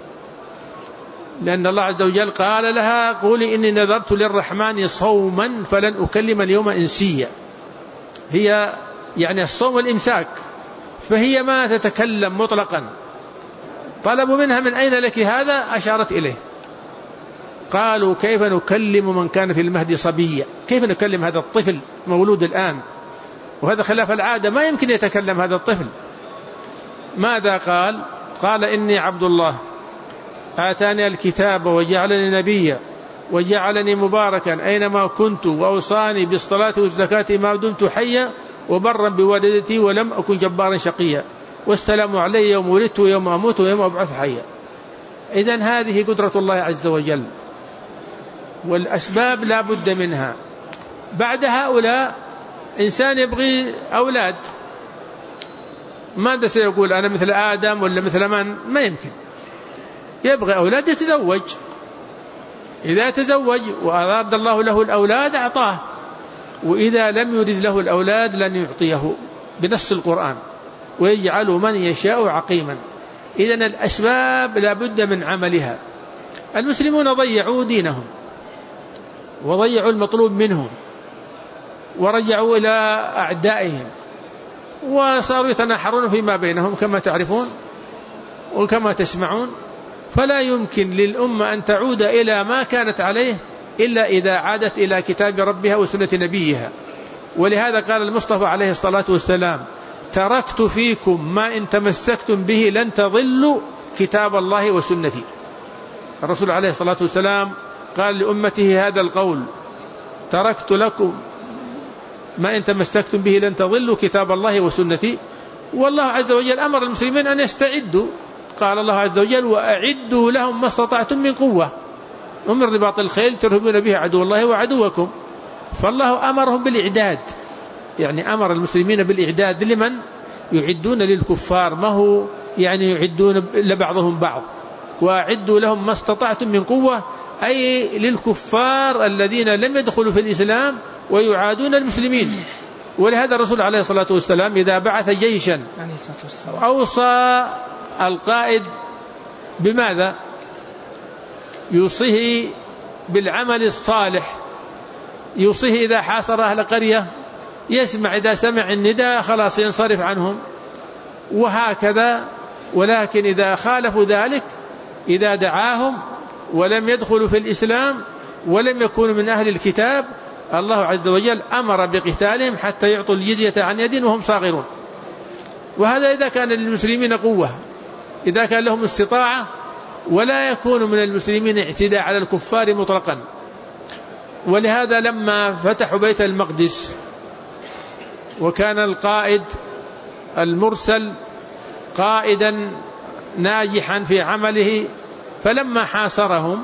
لأن الله عز وجل قال لها قولي إني نذرت للرحمن صوما فلن أكلم اليوم إنسيا. هي يعني الصوم والإمساك، فهي ما تتكلم مطلقا. طلبوا منها من أين لك هذا؟ أشارت إليه. قالوا كيف نكلم من كان في المهد صبيا؟ كيف نكلم هذا الطفل مولود الآن؟ وهذا خلاف العادة، ما يمكن يتكلم هذا الطفل. ماذا قال؟ قال إني عبد الله آتاني الكتاب وجعلني نبيا وجعلني مباركا أينما كنت وأوصاني بالصلاة والزكاة ما دمت حيا وبرا بوالدتي ولم أكن جبارا شقيا والسلام علي يوم ولدت ويوم أموت ويوم أبعث حيا. إذن هذه قدرة الله عز وجل، والأسباب لا بد منها. بعد هؤلاء إنسان يبغي أولاد، ماذا سيقول؟ أنا مثل آدم ولا مثل من؟ ما يمكن. يبغي أولاد يتزوج، إذا تزوج وأراد الله له الأولاد أعطاه، وإذا لم يرد له الأولاد لن يعطيه بنص القرآن، ويجعل من يشاء عقيما. إذن الأسباب لا بد من عملها. المسلمون ضيعوا دينهم وضيعوا المطلوب منهم ورجعوا إلى أعدائهم وصاروا يتناحرون فيما بينهم كما تعرفون وكما تسمعون. فلا يمكن للأمة أن تعود إلى ما كانت عليه إلا إذا عادت إلى كتاب ربها وسنة نبيها. ولهذا قال المصطفى عليه الصلاة والسلام: تركت فيكم ما إن تمسكتم به لن تضلوا كتاب الله وسنتي. الرسول عليه الصلاة والسلام قال لأمته هذا القول: تركت لكم ما إن تمسكتم به لن تضلوا كتاب الله وسنتي. والله عز وجل أمر المسلمين أن يستعدوا، قال الله عز وجل: وأعدوا لهم ما استطعتم من قوة ومن رباط الخيل ترهبون به عدو الله وعدوكم. فالله أمرهم بالإعداد، يعني أمر المسلمين بالإعداد لمن؟ يعدون للكفار، ما هو يعني يعدون لبعضهم بعض. وأعدوا لهم ما استطعتم من قوة، أي للكفار الذين لم يدخلوا في الإسلام ويعادون المسلمين. ولهذا الرسول عليه الصلاة والسلام إذا بعث جيشا أوصى القائد بماذا؟ يوصيه بالعمل الصالح، يوصيه إذا حاصر أهل قرية يسمع، إذا سمع النداء خلاص ينصرف عنهم، وهكذا. ولكن إذا خالفوا ذلك، إذا دعاهم ولم يدخلوا في الإسلام ولم يكونوا من أهل الكتاب، الله عز وجل أمر بقتالهم حتى يعطوا الجزية عن يد وهم صاغرون. وهذا إذا كان للمسلمين قوة، إذا كان لهم استطاعة، ولا يكون من المسلمين اعتداء على الكفار مطلقا. ولهذا لما فتحوا بيت المقدس وكان القائد المرسل قائدا ناجحا في عمله، فلما حاصرهم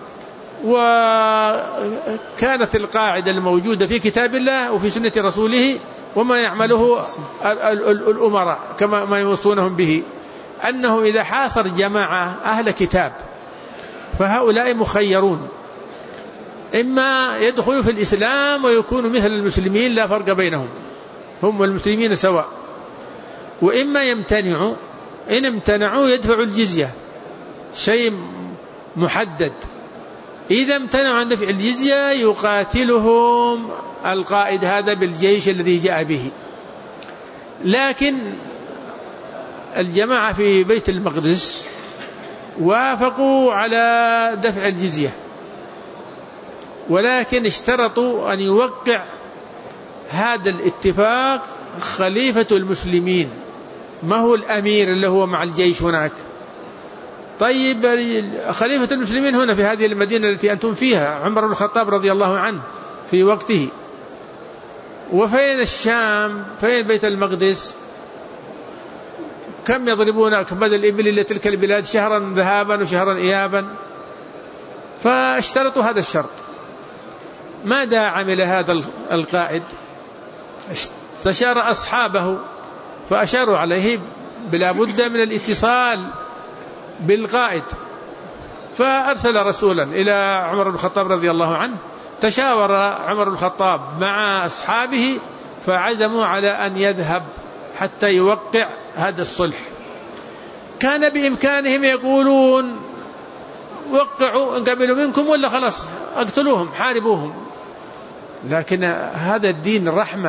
وكانت القاعدة الموجودة في كتاب الله وفي سنة رسوله وما يعمله الأمراء كما ما يوصونهم به، أنه إذا حاصر جماعة أهل كتاب فهؤلاء مخيرون، إما يدخلوا في الإسلام ويكونوا مثل المسلمين لا فرق بينهم، هم والمسلمين سواء، وإما يمتنعوا. إن امتنعوا يدفعوا الجزية، شيء محدد. إذا امتنعوا عن دفع الجزية يقاتلهم القائد هذا بالجيش الذي جاء به. لكن الجماعة في بيت المقدس وافقوا على دفع الجزية، ولكن اشترطوا أن يوقع هذا الاتفاق خليفة المسلمين، ما هو الأمير اللي هو مع الجيش هناك. طيب خليفة المسلمين هنا في هذه المدينة التي أنتم فيها عمر بن الخطاب رضي الله عنه في وقته، وفين الشام؟ فين بيت المقدس؟ كم يضربون أكباد الإبل إلى تلك البلاد شهرا ذهابا وشهرا إيابا؟ فاشترطوا هذا الشرط. ماذا عمل هذا القائد؟ استشار أصحابه فأشاروا عليه بلا بد من الاتصال بالقائد، فأرسل رسولا إلى عمر بن الخطاب رضي الله عنه. تشاور عمر بن الخطاب مع أصحابه فعزموا على أن يذهب حتى يوقع هذا الصلح. كان بإمكانهم يقولون وقعوا إن قبلوا منكم ولا خلاص اقتلوهم حاربوهم، لكن هذا الدين الرحمة،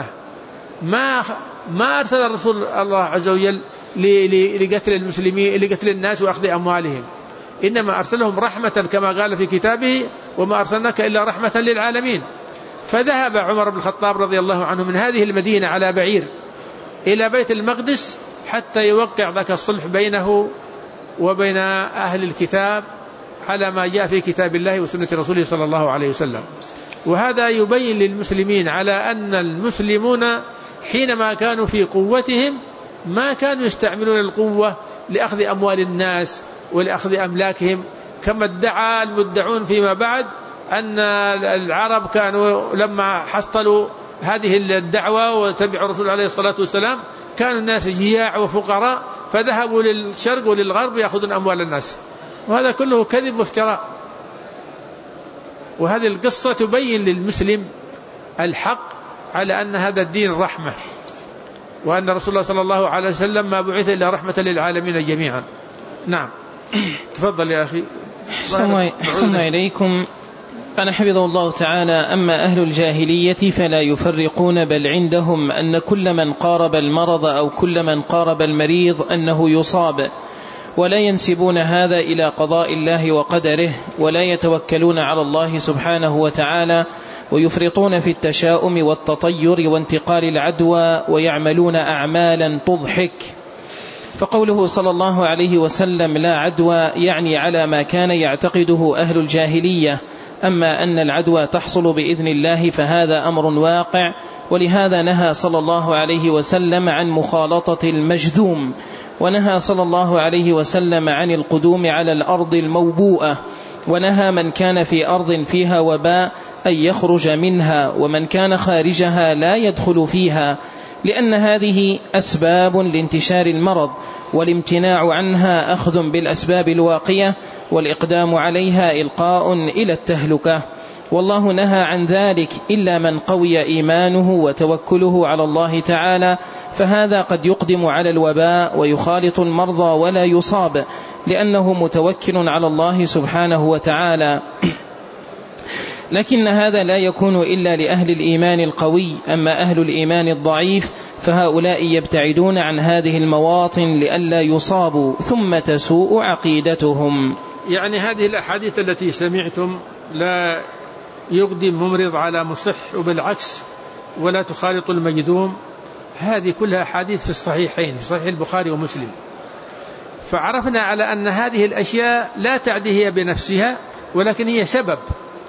ما أرسل الرسول الله عز وجل لقتل المسلمين لقتل الناس وأخذ أموالهم، إنما أرسلهم رحمة كما قال في كتابه: وما أرسلناك إلا رحمة للعالمين. فذهب عمر بن الخطاب رضي الله عنه من هذه المدينة على بعير إلى بيت المقدس حتى يوقع ذاك الصلح بينه وبين أهل الكتاب على ما جاء في كتاب الله وسنة رسوله صلى الله عليه وسلم. وهذا يبين للمسلمين على أن المسلمون حينما كانوا في قوتهم ما كانوا يستعملون القوة لأخذ أموال الناس ولأخذ أملاكهم، كما ادعى المدعون فيما بعد أن العرب كانوا لما حصلوا هذه الدعوة وتبعوا الرسول عليه الصلاة والسلام كانوا الناس جياع وفقراء فذهبوا للشرق وللغرب يأخذون أموال الناس، وهذا كله كذب وافتراء. وهذه القصة تبين للمسلم الحق على أن هذا الدين رحمة، وأن رسول الله صلى الله عليه وسلم ما بعث إلا رحمة للعالمين جميعا. نعم تفضل يا أخي. أحسن إليكم. قال حفظه الله تعالى: أما أهل الجاهلية فلا يفرقون، بل عندهم أن كل من قارب المرض أو كل من قارب المريض أنه يصاب، ولا ينسبون هذا إلى قضاء الله وقدره، ولا يتوكلون على الله سبحانه وتعالى، ويفرطون في التشاؤم والتطير وانتقال العدوى، ويعملون أعمالا تضحك. فقوله صلى الله عليه وسلم لا عدوى يعني على ما كان يعتقده أهل الجاهلية. أما أن العدوى تحصل بإذن الله فهذا أمر واقع، ولهذا نهى صلى الله عليه وسلم عن مخالطة المجذوم، ونهى صلى الله عليه وسلم عن القدوم على الأرض الموبوءة، ونهى من كان في أرض فيها وباء أن يخرج منها، ومن كان خارجها لا يدخل فيها، لأن هذه أسباب لانتشار المرض، والامتناع عنها أخذ بالأسباب الواقية، والإقدام عليها إلقاء إلى التهلكة. والله نهى عن ذلك إلا من قوي إيمانه وتوكله على الله تعالى، فهذا قد يقدم على الوباء ويخالط المرضى ولا يصاب، لأنه متوكل على الله سبحانه وتعالى. لكن هذا لا يكون إلا لأهل الإيمان القوي. أما أهل الإيمان الضعيف فهؤلاء يبتعدون عن هذه المواطن لئلا يصابوا، ثم تسوء عقيدتهم. يعني هذه الأحاديث التي سمعتم لا يقدم ممرض على مصح، وبالعكس ولا تخالط المجذوم، هذه كلها أحاديث في الصحيحين، في صحيح البخاري ومسلم. فعرفنا على أن هذه الأشياء لا تعدي هي بنفسها، ولكن هي سبب،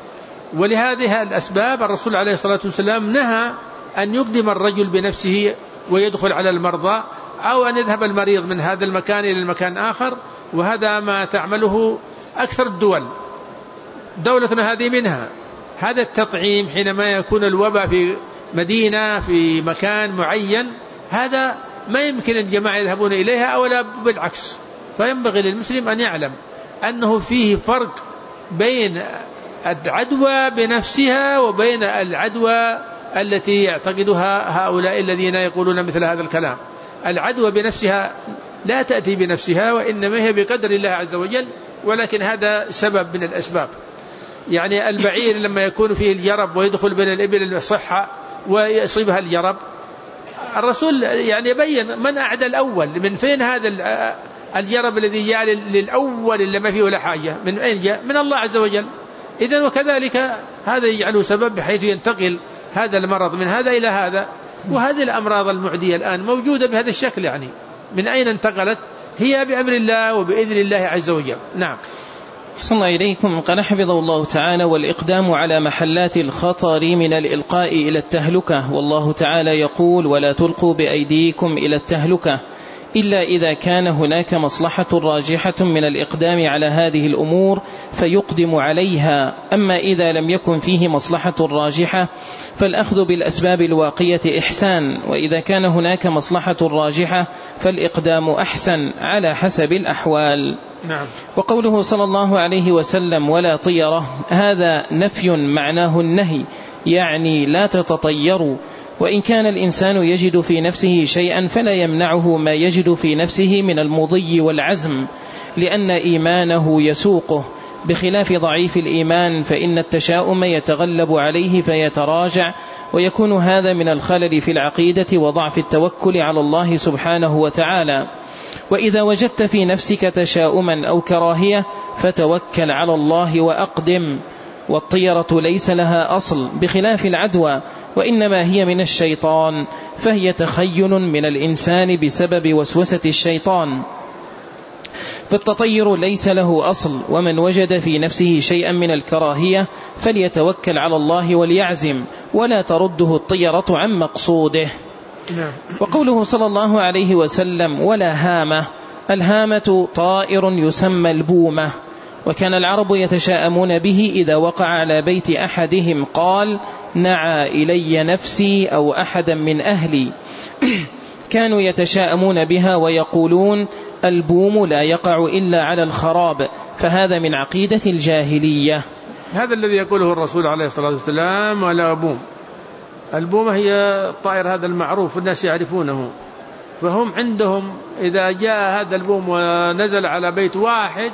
ولهذه الأسباب الرسول عليه الصلاة والسلام نهى أن يقدم الرجل بنفسه ويدخل على المرضى، أو أن يذهب المريض من هذا المكان إلى المكان آخر، وهذا ما تعمله أكثر الدول، دولتنا هذه منها. هذا التطعيم حينما يكون الوباء في مدينة في مكان معين، هذا ما يمكن الجماعة يذهبون إليها أو لا بالعكس. فينبغي للمسلم أن يعلم أنه فيه فرق بين العدوى بنفسها وبين العدوى التي يعتقدها هؤلاء الذين يقولون مثل هذا الكلام. العدوى بنفسها لا تأتي بنفسها، وإنما هي بقدر الله عز وجل، ولكن هذا سبب من الأسباب. يعني البعير لما يكون فيه الجرب ويدخل بين الإبل الصحة ويصيبها الجرب، الرسول يعني بين من أعدى الأول، من فين هذا الجرب الذي جاء للأول اللي ما فيه ولا حاجة، من أين جاء؟ من الله عز وجل. إذن وكذلك هذا يجعله سبب بحيث ينتقل هذا المرض من هذا إلى هذا. وهذه الأمراض المعدية الآن موجودة بهذا الشكل، يعني من أين انتقلت؟ هي بأمر الله وبإذن الله عز وجل. نعم. أحسن الله إليكم. قال حفظه الله تعالى: والإقدام على محلات الخطر من الإلقاء إلى التهلكة، والله تعالى يقول: ولا تلقوا بأيديكم إلى التهلكة، إلا إذا كان هناك مصلحة راجحة من الإقدام على هذه الأمور فيقدم عليها. أما إذا لم يكن فيه مصلحة راجحة فالأخذ بالأسباب الواقية إحسان، وإذا كان هناك مصلحة راجحة فالإقدام أحسن على حسب الأحوال. نعم. وقوله صلى الله عليه وسلم: ولا طيرة، هذا نفي معناه النهي، يعني لا تتطيروا. وإن كان الإنسان يجد في نفسه شيئا فلا يمنعه ما يجد في نفسه من المضي والعزم، لأن إيمانه يسوقه، بخلاف ضعيف الإيمان فإن التشاؤم يتغلب عليه فيتراجع، ويكون هذا من الخلل في العقيدة وضعف التوكل على الله سبحانه وتعالى. وإذا وجدت في نفسك تشاؤما أو كراهية فتوكل على الله وأقدم. والطيرة ليس لها أصل بخلاف العدوى، وإنما هي من الشيطان، فهي تخيل من الإنسان بسبب وسوسة الشيطان. فالتطير ليس له أصل، ومن وجد في نفسه شيئا من الكراهية فليتوكل على الله وليعزم، ولا ترده الطيرة عن مقصوده. وقوله صلى الله عليه وسلم ولا هامة، الهامة طائر يسمى البومة، وكان العرب يتشاءمون به إذا وقع على بيت أحدهم قال نعى إلي نفسي أو أحدا من أهلي. كانوا يتشاءمون بها ويقولون البوم لا يقع إلا على الخراب، فهذا من عقيدة الجاهلية. هذا الذي يقوله الرسول عليه الصلاة والسلام ولا بوم. البومة هي الطائر هذا المعروف الناس يعرفونه، فهم عندهم إذا جاء هذا البوم ونزل على بيت واحد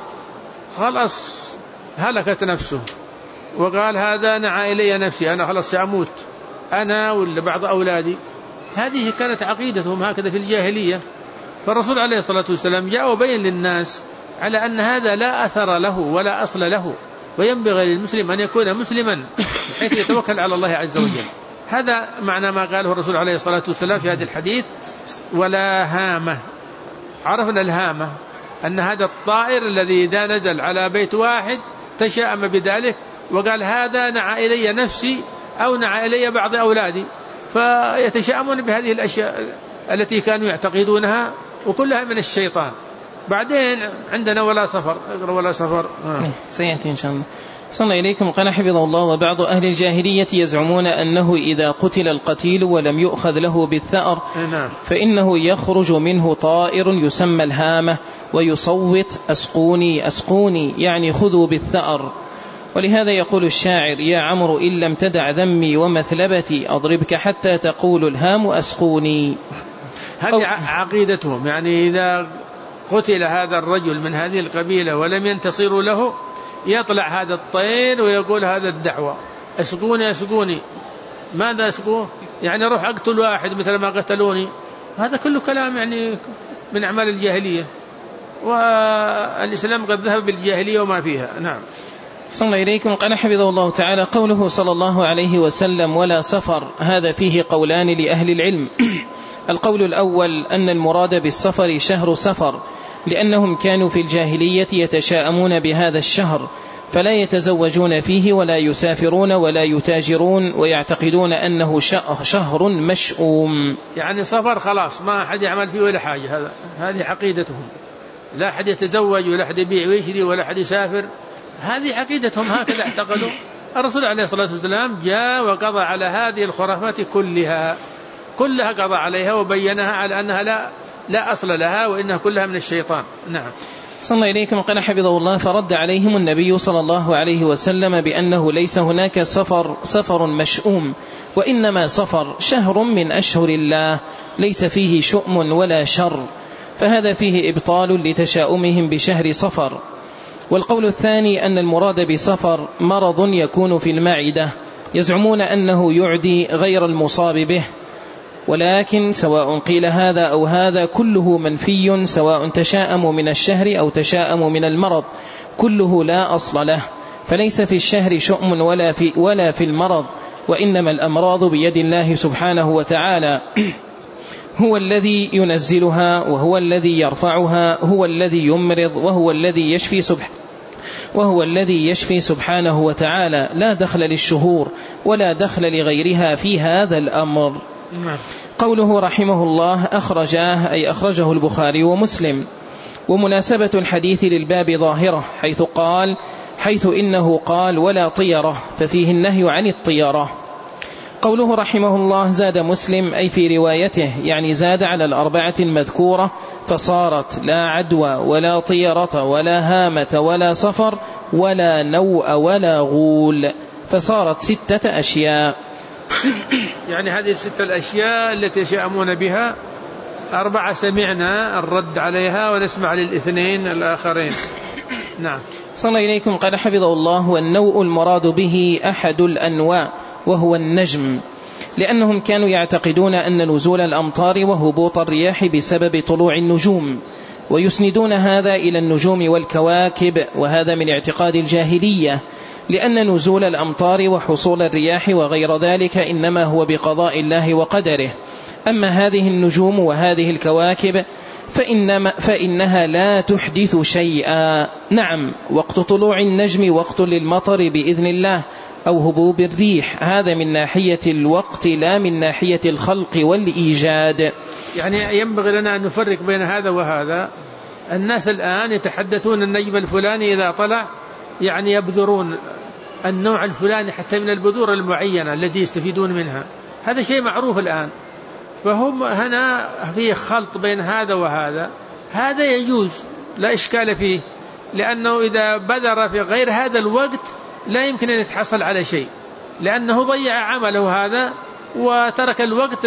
خلاص هلكت نفسه، وقال هذا نعى إلي نفسي، أنا خلاص سأموت أنا ولا بعض أولادي. هذه كانت عقيدتهم هكذا في الجاهلية. فالرسول عليه الصلاة والسلام جاء وبين للناس على أن هذا لا أثر له ولا أصل له، وينبغي للمسلم أن يكون مسلما حيث يتوكل على الله عز وجل. هذا معنى ما قاله الرسول عليه الصلاة والسلام في هذا الحديث ولا هامة. عرفنا الهامة أن هذا الطائر الذي إذا نزل على بيت واحد تشاءم بذلك وقال هذا نعى إلي نفسي أو نعى إلي بعض أولادي، فيتشاءمون بهذه الأشياء التي كانوا يعتقدونها وكلها من الشيطان. بعدين عندنا ولا سفر، ولا سفر سيأتي إن شاء الله. صلى الله إليكم. قال حفظه الله وبعض أهل الجاهلية يزعمون أنه إذا قتل القتيل ولم يؤخذ له بالثأر فإنه يخرج منه طائر يسمى الهامة ويصوت أسقوني أسقوني، يعني خذوا بالثأر. ولهذا يقول الشاعر يا عمرو إن لم تدع ذمي ومثلبتي أضربك حتى تقول الهام أسقوني. هذه عقيدتهم، يعني إذا قتل هذا الرجل من هذه القبيلة ولم ينتصروا له يطلع هذا الطير ويقول هذا الدعوة أسقوني أسقوني. ماذا أسقوه؟ يعني روح أقتل واحد مثل ما قتلوني. هذا كله كلام يعني من أعمال الجاهلية، والإسلام قد ذهب بالجاهلية وما فيها. نعم. صلى الله إليكم. قال حفظه الله تعالى قوله صلى الله عليه وسلم ولا سفر، هذا فيه قولان لأهل العلم. القول الأول أن المراد بالسفر شهر سفر، لأنهم كانوا في الجاهلية يتشاءمون بهذا الشهر فلا يتزوجون فيه ولا يسافرون ولا يتاجرون، ويعتقدون أنه شهر مشؤوم، يعني سفر خلاص ما أحد يعمل فيه ولا حاجة. هذه عقيدتهم، لا أحد يتزوج ولا أحد يبيع ويشري ولا أحد يسافر. هذه عقيدتهم، هكذا اعتقدوا. الرسول عليه الصلاة والسلام جاء وقضى على هذه الخرافات كلها قضى عليها وبينها على أنها لا أصل لها وإنها كلها من الشيطان. نعم. صلى الله إليكم. قال حفظه الله فرد عليهم النبي صلى الله عليه وسلم بأنه ليس هناك سفر مشؤوم، وإنما سفر شهر من أشهر الله ليس فيه شؤم ولا شر، فهذا فيه إبطال لتشاؤمهم بشهر صفر. والقول الثاني أن المراد بسفر مرض يكون في المعدة، يزعمون أنه يعدي غير المصاب به، ولكن سواء قيل هذا أو هذا كله منفي، سواء تشاءموا من الشهر أو تشاءموا من المرض كله لا أصل له، فليس في الشهر شؤم ولا في المرض، وإنما الأمراض بيد الله سبحانه وتعالى، هو الذي ينزلها وهو الذي يرفعها، هو الذي يمرض وهو الذي يشفي سبحانه وتعالى، لا دخل للشهور ولا دخل لغيرها في هذا الأمر. قوله رحمه الله أخرجاه أي أخرجه البخاري ومسلم. ومناسبة الحديث للباب ظاهرة حيث إنه قال ولا طيرة، ففيه النهي عن الطيرة. قوله رحمه الله زاد مسلم أي في روايته، يعني زاد على الأربعة المذكورة، فصارت لا عدوى ولا طيرة ولا هامة ولا صفر ولا نوء ولا غول، فصارت 6 أشياء. يعني هذه 6 الأشياء التي يشاءمون بها، 4 سمعنا الرد عليها ونسمع لل2 الآخرين. نعم. صلى الله إليكم. قال حفظه الله والنوء المراد به أحد الأنواع وهو النجم، لأنهم كانوا يعتقدون أن نزول الأمطار وهبوط الرياح بسبب طلوع النجوم، ويسندون هذا إلى النجوم والكواكب، وهذا من اعتقاد الجاهلية، لأن نزول الأمطار وحصول الرياح وغير ذلك إنما هو بقضاء الله وقدره. أما هذه النجوم وهذه الكواكب فإنها لا تحدث شيئا. نعم، وقت طلوع النجم وقت للمطر بإذن الله أو هبوب الريح، هذا من ناحية الوقت لا من ناحية الخلق والإيجاد. يعني ينبغي لنا أن نفرق بين هذا وهذا. الناس الآن يتحدثون النجم الفلاني إذا طلع، يعني يبذرون النوع الفلاني حتى من البذور المعينة التي يستفيدون منها، هذا شيء معروف الآن. فهم هنا في خلط بين هذا وهذا، هذا يجوز لا إشكال فيه، لأنه إذا بذر في غير هذا الوقت لا يمكن أن يتحصل على شيء، لأنه ضيع عمله هذا وترك الوقت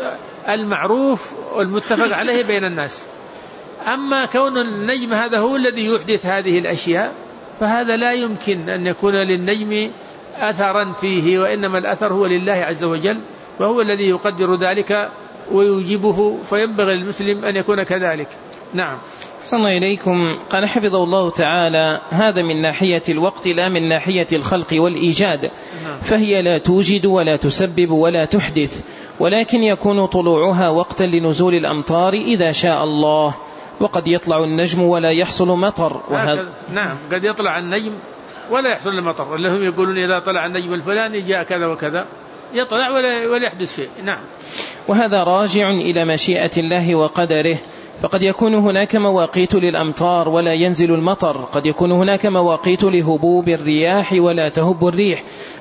المعروف والمتفق عليه بين الناس. أما كون النجم هذا هو الذي يحدث هذه الأشياء فهذا لا يمكن أن يكون للنجم أثرا فيه، وإنما الأثر هو لله عز وجل، وهو الذي يقدر ذلك ويوجبه، فينبغي للمسلم أن يكون كذلك. نعم. صلى إليكم. قال حفظه الله تعالى: هذا من ناحية الوقت لا من ناحية الخلق والإيجاد، فهي لا توجد ولا تسبب ولا تحدث، ولكن يكون طلوعها وقتا لنزول الأمطار إذا شاء الله، وقد يطلع النجم ولا يحصل مطر. نعم، قد يطلع النجم ولا يحصل المطر، اللي هم يقولون إذا طلع النجم الفلاني جاء كذا وكذا، يطلع ولا يحدث شيء. نعم. وهذا راجع إلى مشيئة الله وقدره، فقد يكون هناك مواقيت للأمطار ولا ينزل المطر، قد يكون هناك مواقيت لهبوب الرياح ولا تهب الريح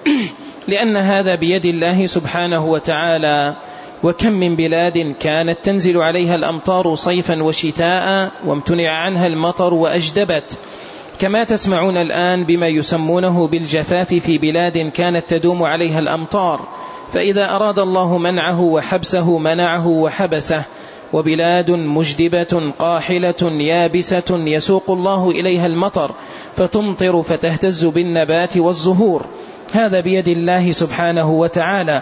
لأن هذا بيد الله سبحانه وتعالى. وكم من بلاد كانت تنزل عليها الأمطار صيفا وشتاء وامتنع عنها المطر وأجدبت، كما تسمعون الآن بما يسمونه بالجفاف في بلاد كانت تدوم عليها الأمطار، فإذا أراد الله منعه وحبسه منعه وحبسه. وبلاد مجدبة قاحلة يابسة يسوق الله إليها المطر فتمطر فتهتز بالنبات والزهور، هذا بيد الله سبحانه وتعالى.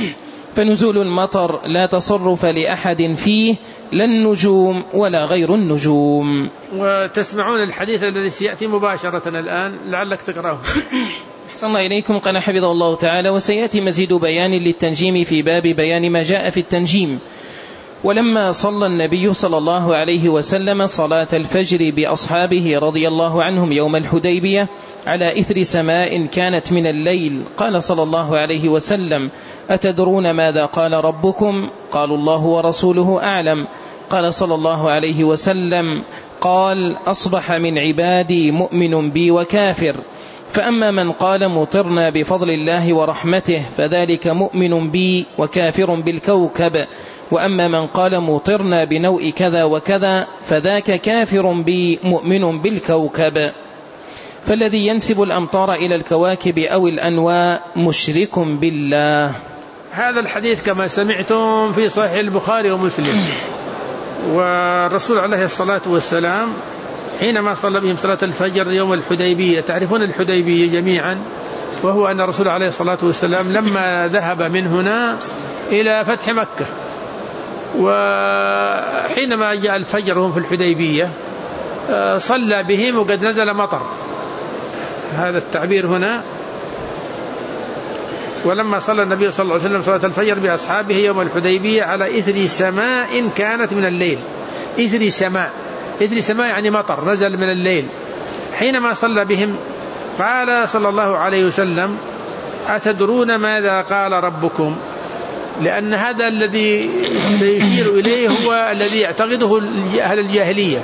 فنزول المطر لا تصرف لأحد فيه، لا النجوم ولا غير النجوم. وتسمعون الحديث الذي سيأتي مباشرة الآن لعلك تقرأه. صلى الله إليكم. قال حفظه الله تعالى: وسيأتي مزيد بيان للتنجيم في باب بيان ما جاء في التنجيم. ولما صلى النبي صلى الله عليه وسلم صلاة الفجر بأصحابه رضي الله عنهم يوم الحديبية على إثر سماء كانت من الليل، قال صلى الله عليه وسلم: أتدرون ماذا قال ربكم؟ قالوا: الله ورسوله أعلم. قال صلى الله عليه وسلم: قال: أصبح من عبادي مؤمن بي وكافر، فأما من قال مطرنا بفضل الله ورحمته فذلك مؤمن بي وكافر بالكوكب، وأما من قال مطرنا بنوء كذا وكذا فذاك كافر بي مؤمن بالكوكب. فالذي ينسب الأمطار إلى الكواكب أو الأنواء مشرك بالله. هذا الحديث كما سمعتم في صحيح البخاري ومسلم. والرسول عليه الصلاة والسلام حينما صلى بهم صلاة الفجر يوم الحديبية، تعرفون الحديبية جميعا، وهو أن الرسول عليه الصلاة والسلام لما ذهب من هنا إلى فتح مكة، وحينما جاء الفجر هم في الحديبية صلى بهم وقد نزل مطر، هذا التعبير هنا. ولما صلى النبي صلى الله عليه وسلم صلاة الفجر بأصحابه يوم الحديبية على إثر سماء كانت من الليل. إثر سماء يعني مطر نزل من الليل. حينما صلى بهم قال صلى الله عليه وسلم: أتدرون ماذا قال ربكم؟ لأن هذا الذي سيشير إليه هو الذي يعتقده أهل الجاهلية.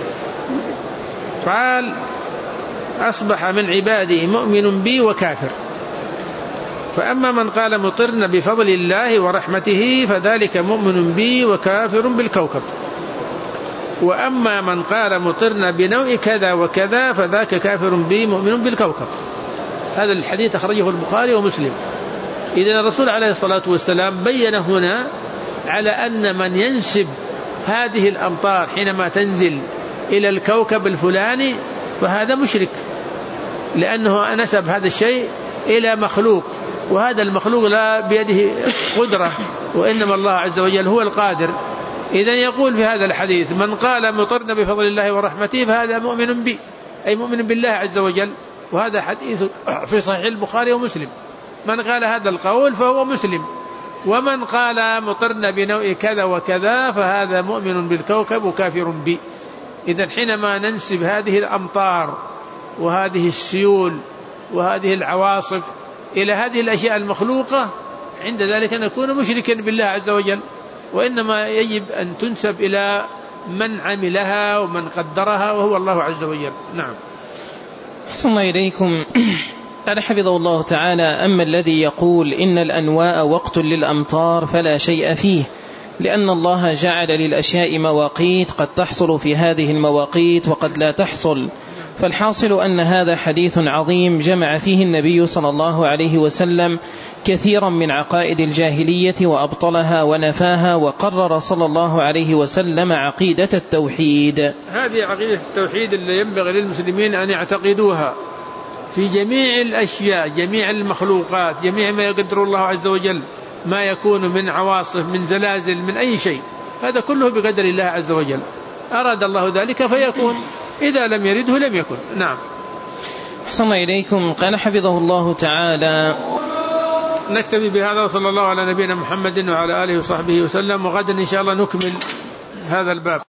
قال: أصبح من عبادي مؤمن بي وكافر، فأما من قال مطرنا بفضل الله ورحمته فذلك مؤمن بي وكافر بالكوكب، وأما من قال مطرنا بنوء كذا وكذا فذاك كافر بي مؤمن بالكوكب. هذا الحديث أخرجه البخاري ومسلم. إذن الرسول عليه الصلاة والسلام بين هنا على أن من ينسب هذه الأمطار حينما تنزل إلى الكوكب الفلاني فهذا مشرك، لأنه نسب هذا الشيء إلى مخلوق، وهذا المخلوق لا بيده قدرة، وإنما الله عز وجل هو القادر. إذن يقول في هذا الحديث: من قال مطرنا بفضل الله ورحمته فهذا مؤمن بي، أي مؤمن بالله عز وجل وهذا حديث في صحيح البخاري ومسلم. من قال هذا القول فهو مسلم، ومن قال مطرنا بنوع كذا وكذا فهذا مؤمن بالكوكب وكافر بي. إذن حينما ننسب هذه الأمطار وهذه السيول وهذه العواصف إلى هذه الأشياء المخلوقة، عند ذلك نكون مشركا بالله عز وجل، وإنما يجب أن تنسب إلى من عملها ومن قدرها وهو الله عز وجل. نعم. أحسن الله إليكم. قال حفظه الله تعالى: أما الذي يقول إن الأنواء وقت للأمطار فلا شيء فيه، لأن الله جعل للأشياء مواقيت قد تحصل في هذه المواقيت وقد لا تحصل، فالحاصل أن هذا حديث عظيم جمع فيه النبي صلى الله عليه وسلم كثيرا من عقائد الجاهلية وأبطلها ونفاها، وقرر صلى الله عليه وسلم عقيدة التوحيد. هذه عقيدة التوحيد اللي ينبغي للمسلمين أن يعتقدوها في جميع الأشياء، جميع المخلوقات، جميع ما يقدر الله عز وجل، ما يكون من عواصف، من زلازل، من أي شيء، هذا كله بقدر الله عز وجل. أراد الله ذلك فيكون، إذا لم يرده لم يكن. نعم. أحسن الله إليكم. قال حفظه الله تعالى: نكتفي بهذا، وصلى الله على نبينا محمد وعلى آله وصحبه وسلم، وغدا إن شاء الله نكمل هذا الباب.